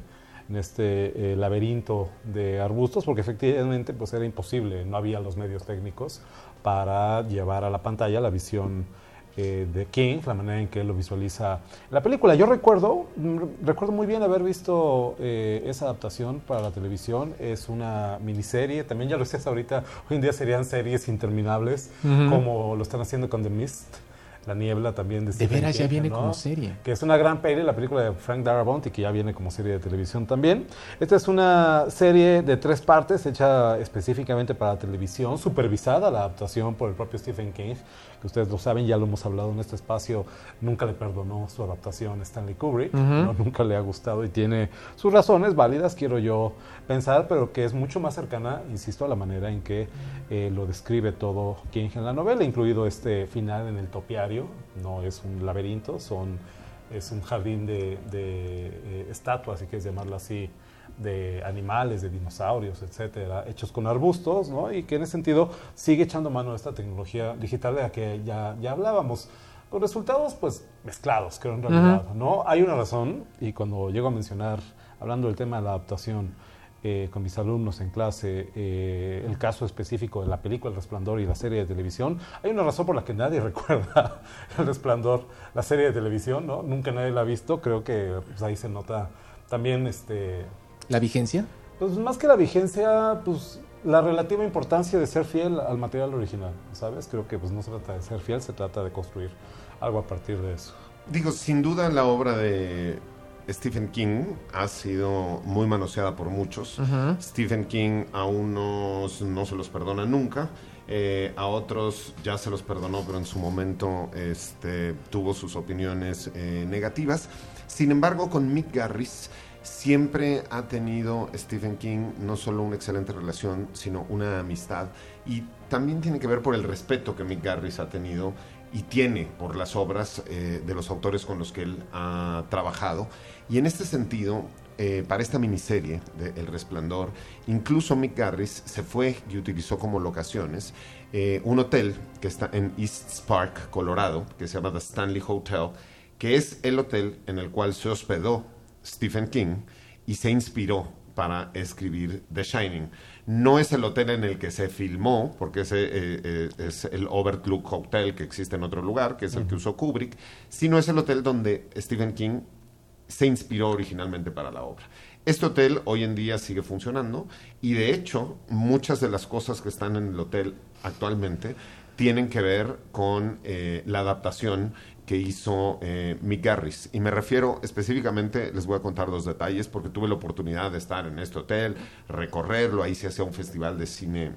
laberinto de arbustos, porque efectivamente pues era imposible, no había los medios técnicos para llevar a la pantalla la visión de King, la manera en que él lo visualiza en la película. Yo recuerdo muy bien haber visto esa adaptación para la televisión. Es una miniserie, también ya lo decías ahorita, hoy en día serían series interminables, como lo están haciendo con The Mist, La Niebla también de Stephen veras King, ya viene ¿no? como serie. Que es una gran peli, la película de Frank Darabont, y que ya viene como serie de televisión también. Esta es una serie de 3 partes, hecha específicamente para la televisión, supervisada la adaptación por el propio Stephen King, que ustedes lo saben, ya lo hemos hablado en este espacio, nunca le perdonó su adaptación a Stanley Kubrick, ¿no? Nunca le ha gustado y tiene sus razones válidas, quiero yo pensar, pero que es mucho más cercana, insisto, a la manera en que lo describe todo King en la novela, incluido este final en el topiario. No es un laberinto, es un jardín de estatuas, si quieres llamarlo así, de animales, de dinosaurios, etcétera, hechos con arbustos, ¿no? Y que en ese sentido sigue echando mano a esta tecnología digital de la que ya hablábamos, con resultados pues mezclados, creo, en realidad, ¿no? Hay una razón, y cuando llego a mencionar, hablando del tema de la adaptación con mis alumnos en clase, el caso específico de la película El Resplandor y la serie de televisión, hay una razón por la que nadie recuerda El Resplandor, la serie de televisión, ¿no? Nunca nadie la ha visto, creo que pues, ahí se nota también ¿La vigencia? Pues más que la vigencia, pues la relativa importancia de ser fiel al material original, ¿sabes? Creo que pues no se trata de ser fiel, se trata de construir algo a partir de eso. Digo, sin duda la obra de Stephen King ha sido muy manoseada por muchos. Stephen King a unos no se los perdona nunca, a otros ya se los perdonó, pero en su momento tuvo sus opiniones negativas. Sin embargo, con Mick Garris siempre ha tenido Stephen King no solo una excelente relación, sino una amistad, y también tiene que ver por el respeto que Mick Garris ha tenido y tiene por las obras de los autores con los que él ha trabajado. Y en este sentido, para esta miniserie de El Resplandor, incluso Mick Garris se fue y utilizó como locaciones un hotel que está en East Park, Colorado, que se llama The Stanley Hotel, que es el hotel en el cual se hospedó Stephen King y se inspiró para escribir The Shining. No es el hotel en el que se filmó, porque ese es el Overlook Hotel que existe en otro lugar, que es el que usó Kubrick, sino es el hotel donde Stephen King se inspiró originalmente para la obra. Este hotel hoy en día sigue funcionando y de hecho muchas de las cosas que están en el hotel actualmente tienen que ver con la adaptación que hizo Mick Garris. Y me refiero específicamente, les voy a contar 2 detalles, porque tuve la oportunidad de estar en este hotel, recorrerlo, ahí se hacía un festival de cine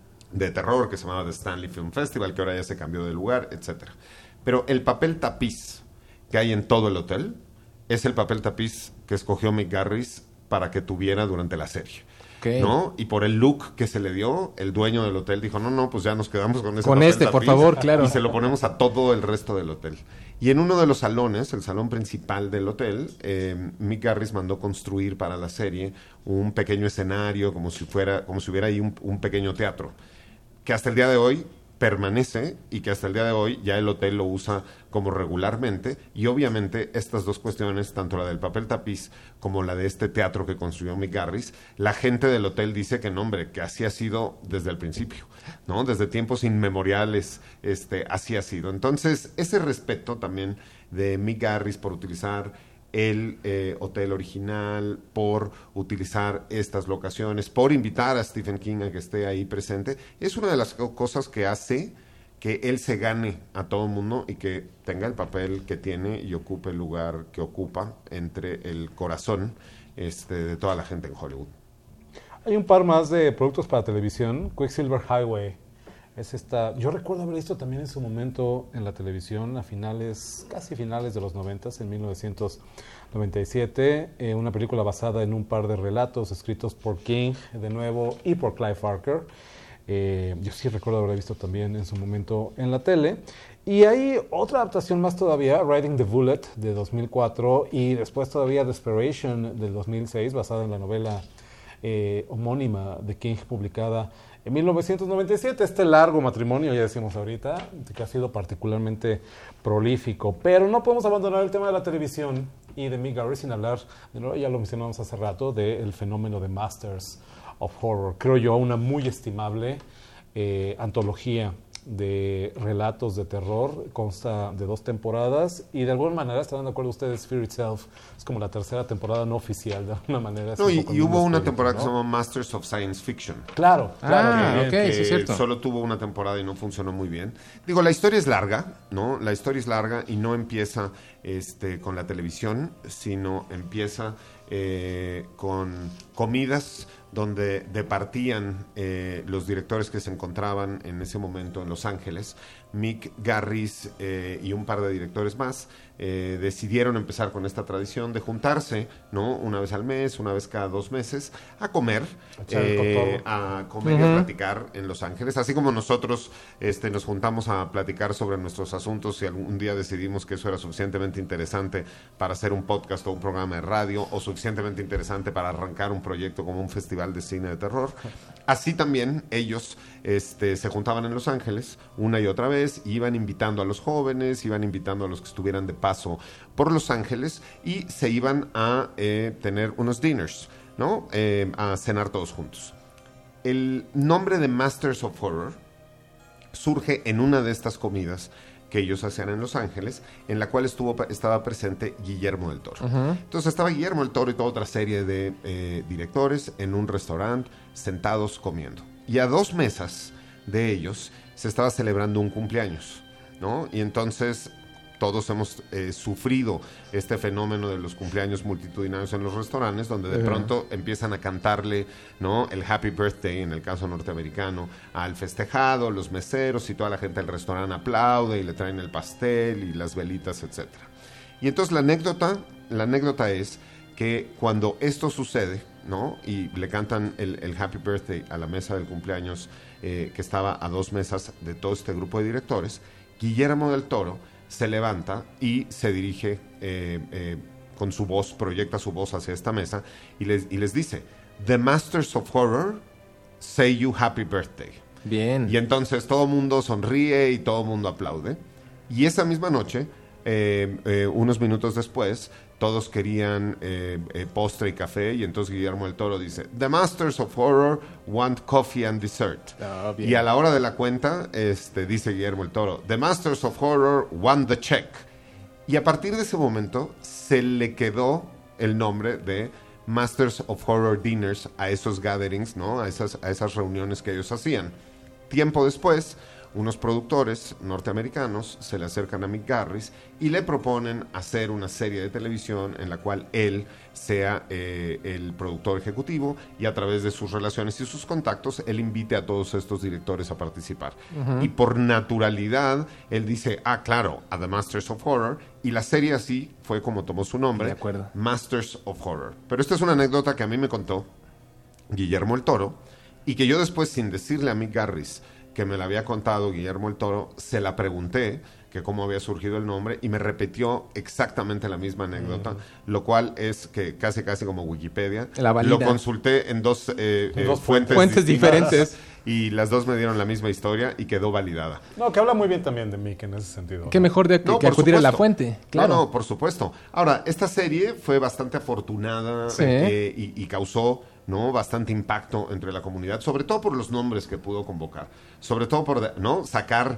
de terror que se llamaba The Stanley Film Festival, que ahora ya se cambió de lugar, etc. Pero el papel tapiz que hay en todo el hotel es el papel tapiz que escogió Mick Garris para que tuviera durante la serie. Okay. ¿No? Y por el look que se le dio, el dueño del hotel dijo, no, pues ya nos quedamos con ese papel tapiz, por favor, claro. Y se lo ponemos a todo el resto del hotel. Y en uno de los salones, el salón principal del hotel, Mick Garris mandó construir para la serie un pequeño escenario, como si hubiera ahí un pequeño teatro, que hasta el día de hoy permanece y que hasta el día de hoy ya el hotel lo usa como regularmente, y obviamente estas dos cuestiones, tanto la del papel tapiz como la de este teatro que construyó Mick Garris, la gente del hotel dice que no, hombre, que así ha sido desde el principio, ¿no? Desde tiempos inmemoriales, así ha sido. Entonces, ese respeto también de Mick Garris por utilizar el hotel original, por utilizar estas locaciones, por invitar a Stephen King a que esté ahí presente, es una de las cosas que hace que él se gane a todo el mundo y que tenga el papel que tiene y ocupe el lugar que ocupa entre el corazón de toda la gente en Hollywood. Hay un par más de productos para televisión. Quicksilver Highway es esta. Yo recuerdo haber visto también en su momento en la televisión a casi finales de los 90s, en 1997, una película basada en un par de relatos escritos por King de nuevo y por Clive Barker. Yo sí recuerdo haber visto también en su momento en la tele. Y hay otra adaptación más todavía, Riding the Bullet de 2004, y después todavía Desperation del 2006, basada en la novela homónima de King, publicada en 1997. Este largo matrimonio, ya decimos ahorita, que ha sido particularmente prolífico. Pero no podemos abandonar el tema de la televisión y de Mick Garris sin hablar, ya lo mencionamos hace rato, del fenómeno de Masters of Horror. Creo yo una muy estimable antología de relatos de terror, consta de 2 temporadas y de alguna manera, estarán de acuerdo ustedes, Fear Itself es como la tercera temporada no oficial, de alguna manera. No, y hubo una temporada que se llama Masters of Science Fiction. Claro. Que sí, es cierto. Solo tuvo una temporada y no funcionó muy bien. Digo, la historia es larga, ¿no? La historia es larga y no empieza con la televisión, sino empieza con comidas donde departían los directores que se encontraban en ese momento en Los Ángeles. Mick Garris y un par de directores más decidieron empezar con esta tradición de juntarse, ¿no? Una vez al mes, una vez cada 2 meses, a comer y a platicar en Los Ángeles, así como nosotros nos juntamos a platicar sobre nuestros asuntos y algún día decidimos que eso era suficientemente interesante para hacer un podcast o un programa de radio, o suficientemente interesante para arrancar un proyecto como un festival de cine de terror. Así también ellos se juntaban en Los Ángeles una y otra vez, iban invitando a los jóvenes, iban invitando a los que estuvieran de paso por Los Ángeles y se iban a tener unos dinners, ¿no? A cenar todos juntos. El nombre de Masters of Horror surge en una de estas comidas que ellos hacían en Los Ángeles, en la cual estaba presente Guillermo del Toro. Entonces estaba Guillermo del Toro y toda otra serie de directores en un restaurante, sentados comiendo. Y a 2 mesas de ellos se estaba celebrando un cumpleaños, ¿no? Y entonces todos hemos sufrido este fenómeno de los cumpleaños multitudinarios en los restaurantes, donde de pronto empiezan a cantarle, ¿no?, el Happy Birthday, en el caso norteamericano, al festejado, los meseros y toda la gente del restaurante aplaude y le traen el pastel y las velitas, etc. Y entonces la anécdota es que cuando esto sucede, ¿no?, y le cantan el Happy Birthday a la mesa del cumpleaños que estaba a 2 mesas de todo este grupo de directores, Guillermo del Toro se levanta y se dirige con su voz, proyecta su voz hacia esta mesa y les dice: The Masters of Horror say you happy birthday. Bien. Y entonces todo el mundo sonríe y todo el mundo aplaude. Y esa misma noche, unos minutos después, todos querían postre y café, y entonces Guillermo del Toro dice: The Masters of Horror want coffee and dessert. Y a la hora de la cuenta, dice Guillermo del Toro: The Masters of Horror want the check. Y a partir de ese momento se le quedó el nombre de Masters of Horror Dinners a esos gatherings, ¿no?, a esas reuniones que ellos hacían. Tiempo después, unos productores norteamericanos se le acercan a Mick Garris y le proponen hacer una serie de televisión en la cual él sea el productor ejecutivo, y a través de sus relaciones y sus contactos él invite a todos estos directores a participar. Y por naturalidad él dice: ah, claro, a The Masters of Horror, y la serie así fue como tomó su nombre, de acuerdo, Masters of Horror. Pero esta es una anécdota que a mí me contó Guillermo el Toro, y que yo después, sin decirle a Mick Garris que me la había contado Guillermo el Toro, se la pregunté que cómo había surgido el nombre, y me repitió exactamente la misma anécdota, lo cual es que casi como Wikipedia. Lo consulté en dos fuentes diferentes. y las dos me dieron la misma historia y quedó validada. No, que habla muy bien también de Mick en ese sentido. Qué mejor que por acudir a la supuesto. fuente, claro. No, por supuesto. Ahora, esta serie fue bastante afortunada Sí. y causó, ¿no?, bastante impacto entre la comunidad, sobre todo por los nombres que pudo convocar, sobre todo por, ¿no?, sacar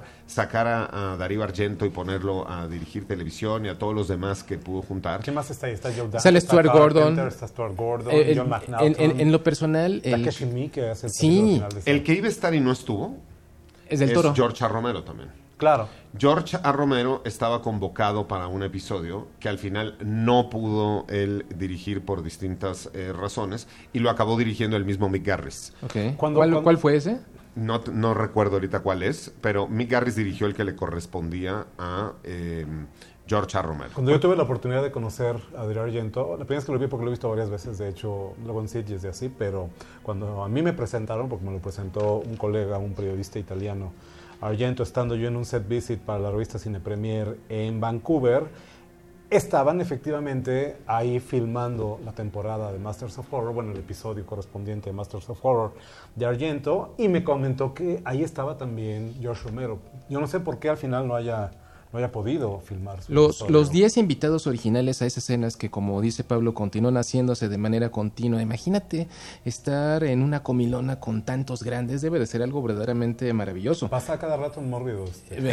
a Darío Argento y ponerlo a dirigir televisión y a todos los demás que pudo juntar. ¿Quién más está ahí? Está Joe Dante, Sale está Stuart Gordon. Carpenter, está Stuart Gordon, El- John McNaughton, en lo personal, Takeshi Miike es el Sí. película final de esta. El que iba a estar y no estuvo es del Toro. George A. Romero también. Claro. George A. Romero estaba convocado para un episodio que al final no pudo él dirigir por distintas razones y lo acabó dirigiendo el mismo Mick Garris. Okay. Cuando- ¿Cuál fue ese? No recuerdo ahorita cuál es, pero Mick Garris dirigió el que le correspondía a George A. Romero. Cuando yo tuve la oportunidad de conocer a Darío Argento, la primera vez que lo vi porque lo he visto varias veces, de hecho, luego en Sitges y así, pero cuando a mí me presentaron, porque me lo presentó un colega, un periodista italiano, Argento, estando yo en un set visit para la revista Cine Premier en Vancouver, estaban efectivamente ahí filmando la temporada de Masters of Horror, bueno, el episodio correspondiente de Masters of Horror de Argento, y me comentó que ahí estaba también George Romero. Yo no sé por qué al final no haya podido filmar su episodio. Los 10 invitados originales a esas escenas que, como dice Pablo, continúan haciéndose de manera continua. Imagínate estar en una comilona con tantos grandes, debe de ser algo verdaderamente maravilloso. Pasa cada rato un mórbido.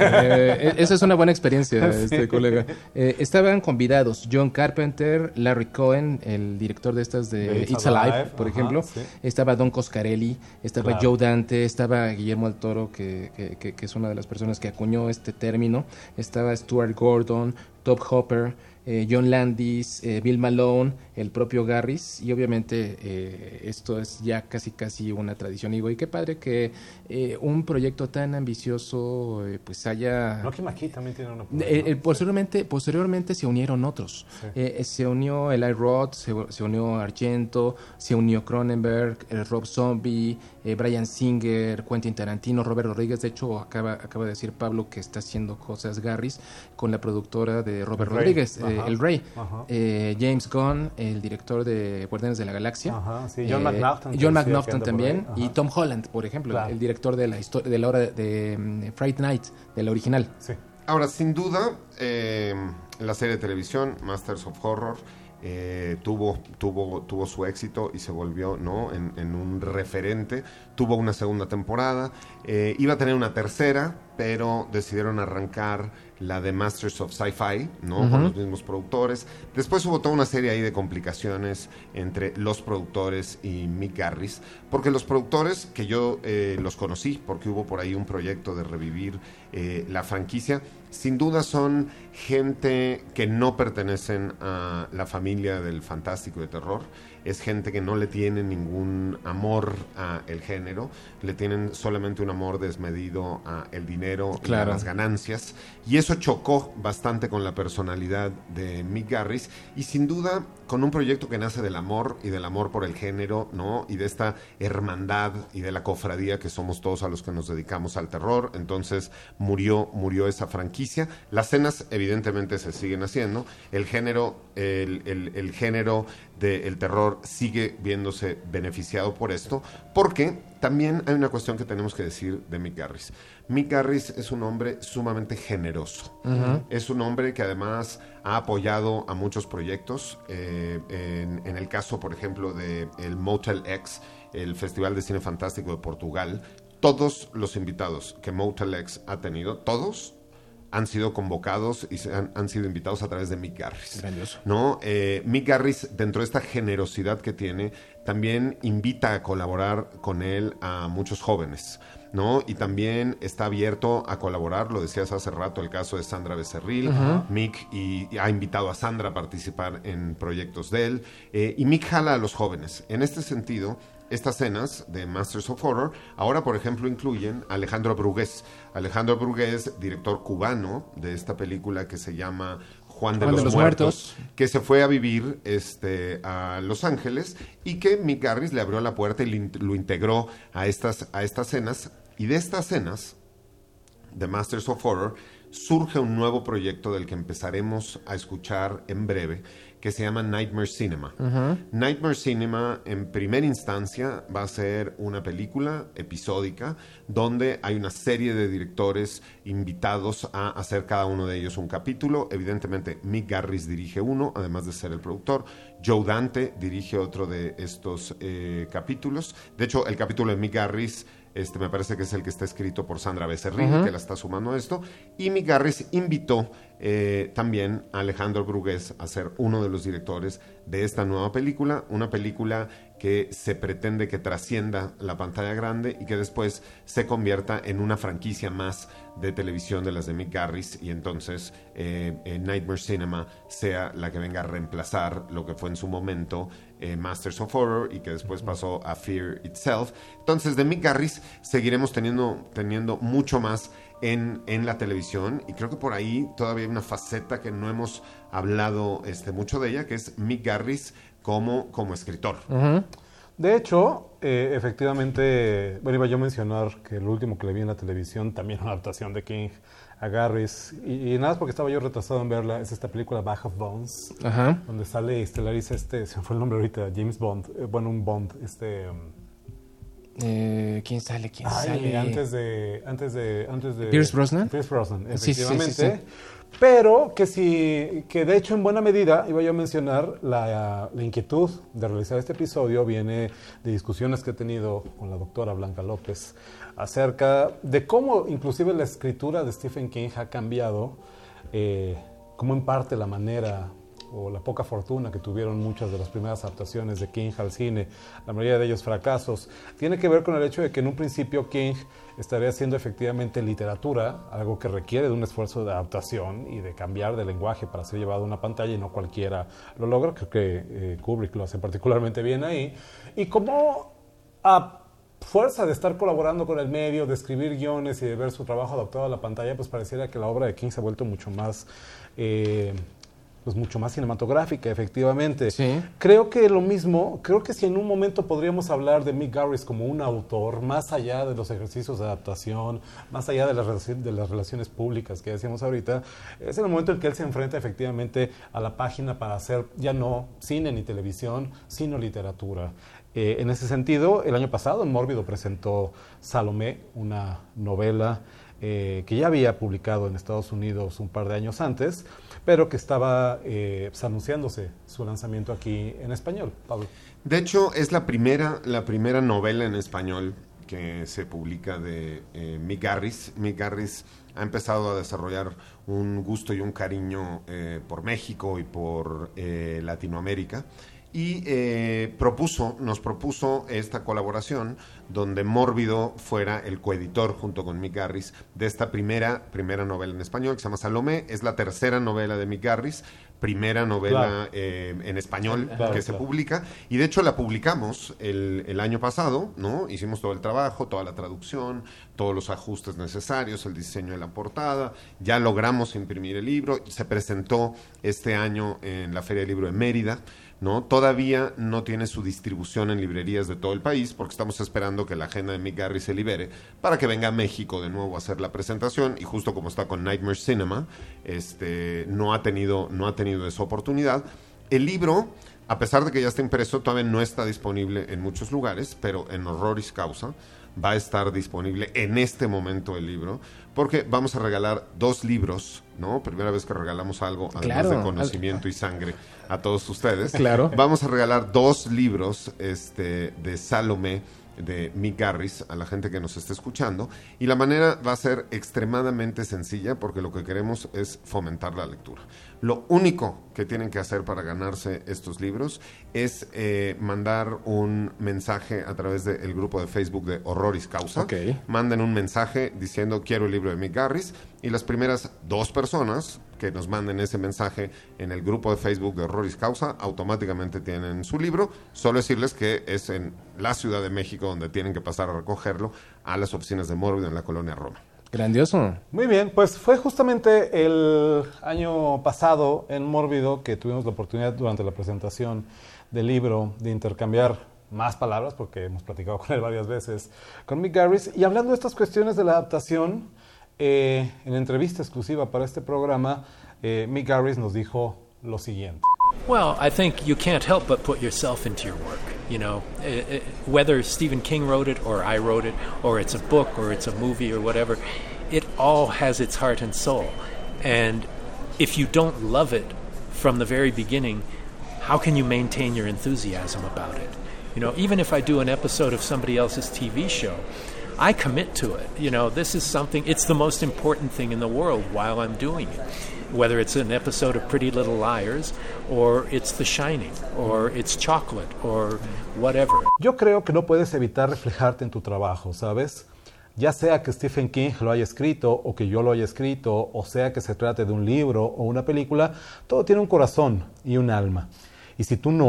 Esa es una buena experiencia, Sí. colega. Estaban convidados John Carpenter, Larry Cohen, el director de estas de It's Alive, por ajá, ejemplo. sí. Estaba Don Coscarelli, estaba Claro. Joe Dante, estaba Guillermo del Toro, que es una de las personas que acuñó este término. Estaba Stuart Gordon, Top Hopper, John Landis, Bill Malone, el propio Garris, y obviamente esto es ya casi una tradición. Y qué padre que un proyecto tan ambicioso pues haya... Rocky McKee también tiene una... Posteriormente se unieron otros. Sí. Se unió Eli Roth, se unió Argento, se unió Cronenberg, Rob Zombie, Bryan Singer, Quentin Tarantino, Robert Rodríguez. De hecho, acaba de decir Pablo que está haciendo cosas Garris con la productora de Robert El Rey. Rodríguez, Ajá. el Rey. Ajá. James Gunn, el director de Guardianes de la Galaxia. Ajá, sí, John McNaughton, que John decía que McNaughton anda por también. ahí. Y Ajá. Tom Holland, por ejemplo, Claro. el director de la historia de la hora de Fright Night, de la original. Sí. Ahora, sin duda, la serie de televisión Masters of Horror tuvo su éxito y se volvió, ¿no?, en un referente. Tuvo una segunda temporada, iba a tener una tercera, pero decidieron arrancar la de Masters of Sci-Fi, ¿no?, con los mismos productores. Después hubo toda una serie ahí de complicaciones entre los productores y Mick Garris, porque los productores, que yo los conocí, porque hubo por ahí un proyecto de revivir la franquicia, sin duda son gente que no pertenecen a la familia del fantástico y de terror. Es gente que no le tiene ningún amor a el género, le tienen solamente un amor desmedido a el dinero y a Claro. las ganancias, y eso chocó bastante con la personalidad de Mick Garris, y sin duda con un proyecto que nace del amor y del amor por el género, ¿no?, y de esta hermandad y de la cofradía que somos todos a los que nos dedicamos al terror. Entonces murió esa franquicia. Las escenas evidentemente se siguen haciendo, el género del terror sigue viéndose beneficiado por esto, porque también hay una cuestión que tenemos que decir de Mick Garris. Mick Garris es un hombre sumamente generoso. Es un hombre que además ha apoyado a muchos proyectos. En el caso, por ejemplo, de el Motel X, el Festival de Cine Fantástico de Portugal, todos los invitados que Motel X ha tenido, todos han sido convocados y han sido invitados a través de Mick Garris. Grandioso. ¿No? Mick Garris, dentro de esta generosidad que tiene, también invita a colaborar con él a muchos jóvenes, ¿no? Y también está abierto a colaborar, lo decías hace rato, el caso de Sandra Becerril. Mick y ha invitado a Sandra a participar en proyectos de él, y Mick jala a los jóvenes. En este sentido, estas escenas de Masters of Horror ahora, por ejemplo, incluyen a Alejandro Brugués. Alejandro Brugués, director cubano de esta película que se llama Juan de los Muertos, que se fue a vivir a Los Ángeles, y que Mick Garris le abrió la puerta y lo integró a estas escenas. Y de estas escenas de Masters of Horror surge un nuevo proyecto del que empezaremos a escuchar en breve, que se llama Nightmare Cinema. Nightmare Cinema, en primera instancia, va a ser una película episódica donde hay una serie de directores invitados a hacer cada uno de ellos un capítulo. Evidentemente, Mick Garris dirige uno, además de ser el productor. Joe Dante dirige otro de estos capítulos. De hecho, el capítulo de Mick Garris me parece que es el que está escrito por Sandra Becerril, que la está sumando a esto. Y Mick Garris invitó también a Alejandro Brugués a ser uno de los directores de esta nueva película, una película que se pretende que trascienda la pantalla grande y que después se convierta en una franquicia más de televisión de las de Mick Garris, y entonces Nightmare Cinema sea la que venga a reemplazar lo que fue en su momento Masters of Horror y que después pasó a Fear Itself. Entonces de Mick Garris seguiremos teniendo mucho más en la televisión, y creo que por ahí todavía hay una faceta que no hemos hablado mucho de ella, que es Mick Garris como escritor. De hecho, efectivamente, bueno, iba yo a mencionar que lo último que le vi en la televisión, también una adaptación de King a Garris, y nada más porque estaba yo retrasado en verla, es esta película Bag of Bones, donde sale estelariza se me fue el nombre ahorita, James Bond, un Bond, ¿Quién sale? Antes de Pierce Brosnan. Pierce Brosnan, efectivamente. Sí. Pero que de hecho en buena medida, iba yo a mencionar, la inquietud de realizar este episodio viene de discusiones que he tenido con la doctora Blanca López acerca de cómo inclusive la escritura de Stephen King ha cambiado, cómo en parte la manera o la poca fortuna que tuvieron muchas de las primeras adaptaciones de King al cine, la mayoría de ellos fracasos, tiene que ver con el hecho de que en un principio King estaría haciendo efectivamente literatura, algo que requiere de un esfuerzo de adaptación y de cambiar de lenguaje para ser llevado a una pantalla, y no cualquiera lo logra. Creo que Kubrick lo hace particularmente bien ahí, y como a fuerza de estar colaborando con el medio, de escribir guiones y de ver su trabajo adaptado a la pantalla, pues pareciera que la obra de King se ha vuelto mucho más cinematográfica, efectivamente. Sí. Creo que lo mismo, creo que si en un momento podríamos hablar de Mick Garris como un autor, más allá de los ejercicios de adaptación, más allá de las relaciones públicas que decíamos ahorita, es en el momento en que él se enfrenta efectivamente a la página para hacer ya no cine ni televisión, sino literatura. En ese sentido, el año pasado en Mórbido presentó Salomé, una novela que ya había publicado en Estados Unidos un par de años antes, pero que estaba anunciándose su lanzamiento aquí en español. Pablo. De hecho, es la primera novela en español que se publica de Mick Garris. Mick Garris ha empezado a desarrollar un gusto y un cariño por México y por Latinoamérica. Y nos propuso esta colaboración donde Mórbido fuera el coeditor junto con Mick Garris de esta primera novela en español, que se llama Salomé. Es la tercera novela de Mick Garris, primera novela en español que se publica, y de hecho la publicamos el año pasado, ¿no? Hicimos todo el trabajo, toda la traducción, todos los ajustes necesarios, el diseño de la portada, ya logramos imprimir el libro, se presentó este año en la Feria del Libro de Mérida, ¿no? Todavía no tiene su distribución en librerías de todo el país porque estamos esperando que la agenda de Mick Garris se libere para que venga a México de nuevo a hacer la presentación, y justo como está con Nightmare Cinema, no ha tenido esa oportunidad. El libro, a pesar de que ya está impreso, todavía no está disponible en muchos lugares, pero en Horroris Causa va a estar disponible en este momento el libro, porque vamos a regalar 2 libros, ¿no? Primera vez que regalamos algo, además de conocimiento y sangre, a todos ustedes. Claro. Vamos a regalar 2 libros de Salomé, de Mick Garris, a la gente que nos esté escuchando, y la manera va a ser extremadamente sencilla porque lo que queremos es fomentar la lectura. Lo único que tienen que hacer para ganarse estos libros es mandar un mensaje a través del grupo de Facebook de Horroris Causa. Okay. Manden un mensaje diciendo quiero el libro de Mick Garris, y las primeras 2 personas que nos manden ese mensaje en el grupo de Facebook de Horroris Causa automáticamente tienen su libro. Solo decirles que es en la Ciudad de México donde tienen que pasar a recogerlo, a las oficinas de Mórbido en la colonia Roma. Grandioso. Muy bien, pues fue justamente el año pasado en Mórbido que tuvimos la oportunidad durante la presentación del libro de intercambiar más palabras, porque hemos platicado con él varias veces, con Mick Garris, y hablando de estas cuestiones de la adaptación, en entrevista exclusiva para este programa, Mick Garris nos dijo lo siguiente. Well, I think you can't help but put yourself into your work. You know, whether Stephen King wrote it or I wrote it, or it's a book or it's a movie or whatever, it all has its heart and soul. And if you don't love it from the very beginning, how can you maintain your enthusiasm about it? You know, even if I do an episode of somebody else's TV show, I commit to it. You know, this is something, it's the most important thing in the world while I'm doing it. Whether it's an episode of Pretty Little Liars, or it's The Shining, or it's Chocolate, or whatever. Yo creo que no puedes evitar reflejarte en tu trabajo, ¿sabes? Ya sea que Stephen King lo haya escrito, o que yo lo haya escrito, o sea que se trate de un libro o una película, todo tiene un corazón y un alma. Y si tú no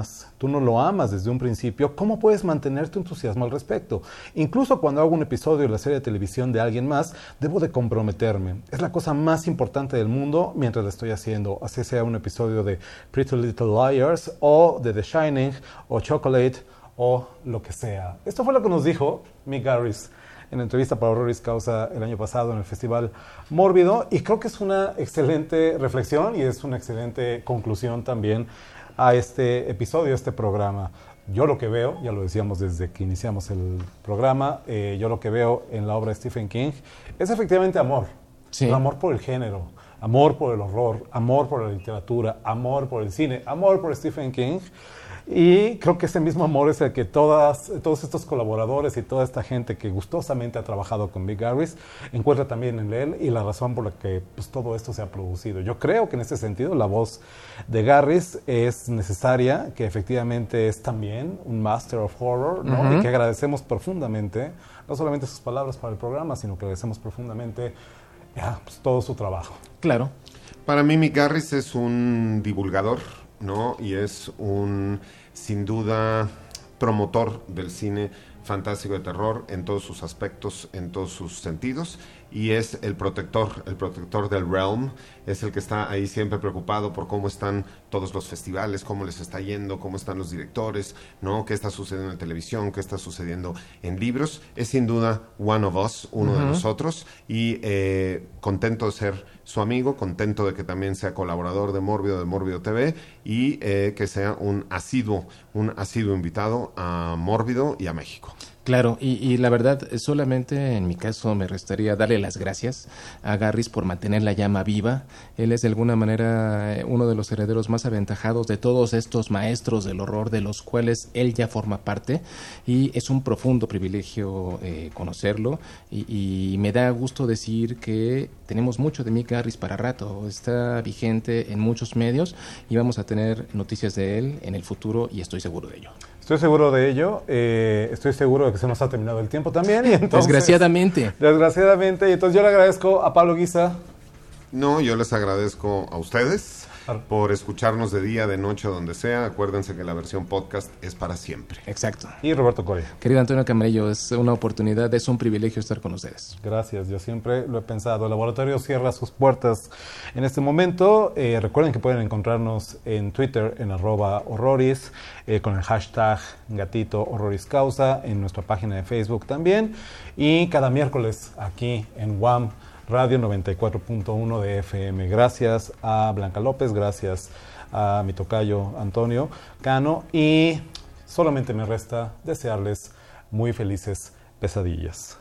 lo amas desde un principio, ¿cómo puedes mantener tu entusiasmo al respecto? Incluso cuando hago un episodio de la serie de televisión de alguien más, debo de comprometerme. Es la cosa más importante del mundo mientras la estoy haciendo. Así sea un episodio de Pretty Little Liars, o de The Shining, o Chocolate, o lo que sea. Esto fue lo que nos dijo Mick Garris en la entrevista para Horroris Causa el año pasado en el Festival Mórbido, y creo que es una excelente reflexión y es una excelente conclusión también a este episodio, a este programa. Yo lo que veo, ya lo decíamos desde que iniciamos el programa, yo lo que veo en la obra de Stephen King es efectivamente amor. Sí. Amor por el género, amor por el horror, amor por la literatura, amor por el cine, amor por Stephen King. Y creo que ese mismo amor es el que todos estos colaboradores y toda esta gente que gustosamente ha trabajado con Mick Garris encuentra también en él, y la razón por la que pues, todo esto se ha producido. Yo creo que en ese sentido la voz de Garris es necesaria, que efectivamente es también un master of horror, ¿no? Y que agradecemos profundamente, no solamente sus palabras para el programa, sino que agradecemos profundamente pues, todo su trabajo. Claro. Para mí Mick Garris es un divulgador, ¿no? Y es un, sin duda, promotor del cine fantástico de terror en todos sus aspectos, en todos sus sentidos, y es el protector del realm, es el que está ahí siempre preocupado por cómo están todos los festivales, cómo les está yendo, cómo están los directores, ¿no? Qué está sucediendo en televisión, qué está sucediendo en libros. Es sin duda one of us, uno de nosotros, y contento de ser su amigo, contento de que también sea colaborador de Mórbido TV, y que sea un asiduo invitado a Mórbido y a México. Claro, y la verdad, solamente en mi caso me restaría darle las gracias a Garris por mantener la llama viva. Él es de alguna manera uno de los herederos más aventajados de todos estos maestros del horror, de los cuales él ya forma parte, y es un profundo privilegio conocerlo, y me da gusto decir que tenemos mucho de Mick Garris para rato. Está vigente en muchos medios y vamos a tener noticias de él en el futuro, y estoy seguro de ello. Estoy seguro de ello, estoy seguro de que se nos ha terminado el tiempo también. Y entonces, Desgraciadamente, y entonces yo le agradezco a Pablo Guisa. No, yo les agradezco a ustedes por escucharnos de día, de noche, donde sea. Acuérdense que la versión podcast es para siempre. Exacto. Y Roberto Coria. Querido Antonio Camarillo, es una oportunidad, es un privilegio estar con ustedes. Gracias, yo siempre lo he pensado. El laboratorio cierra sus puertas en este momento. Recuerden que pueden encontrarnos en Twitter en @horroris, con el hashtag gatito Horroris Causa, en nuestra página de Facebook también, y cada miércoles aquí en UAM Radio 94.1 de FM. Gracias a Blanca López, gracias a mi tocayo Antonio Cano, y solamente me resta desearles muy felices pesadillas.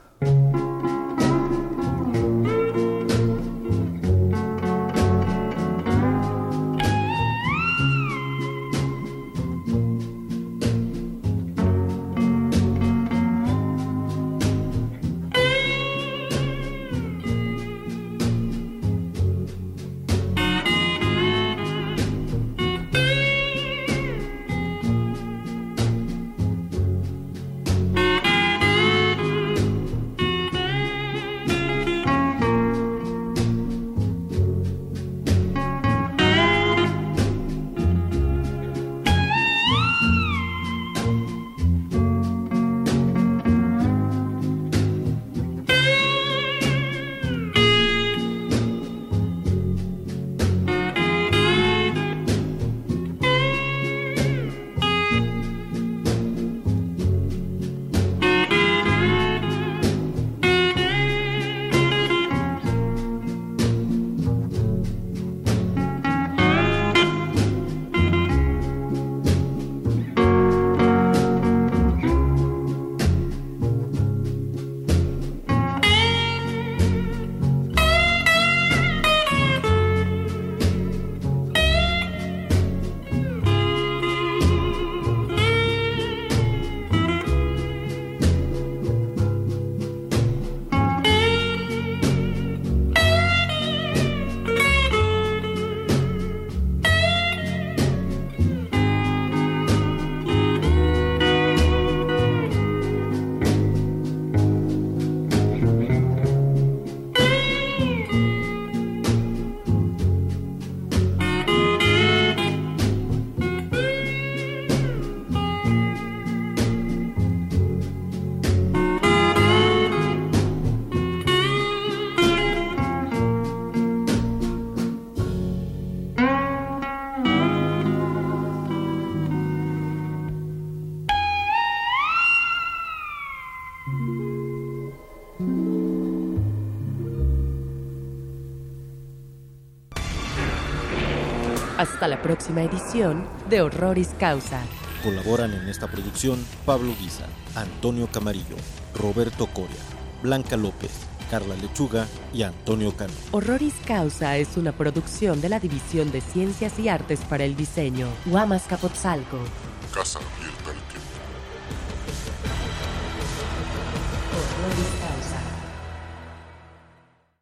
Hasta la próxima edición de Horroris Causa. Colaboran en esta producción Pablo Guisa, Antonio Camarillo, Roberto Coria, Blanca López, Carla Lechuga y Antonio Cano. Horroris Causa es una producción de la División de Ciencias y Artes para el Diseño, Guamas Capotzalco. Casa abierta al tiempo. Horroris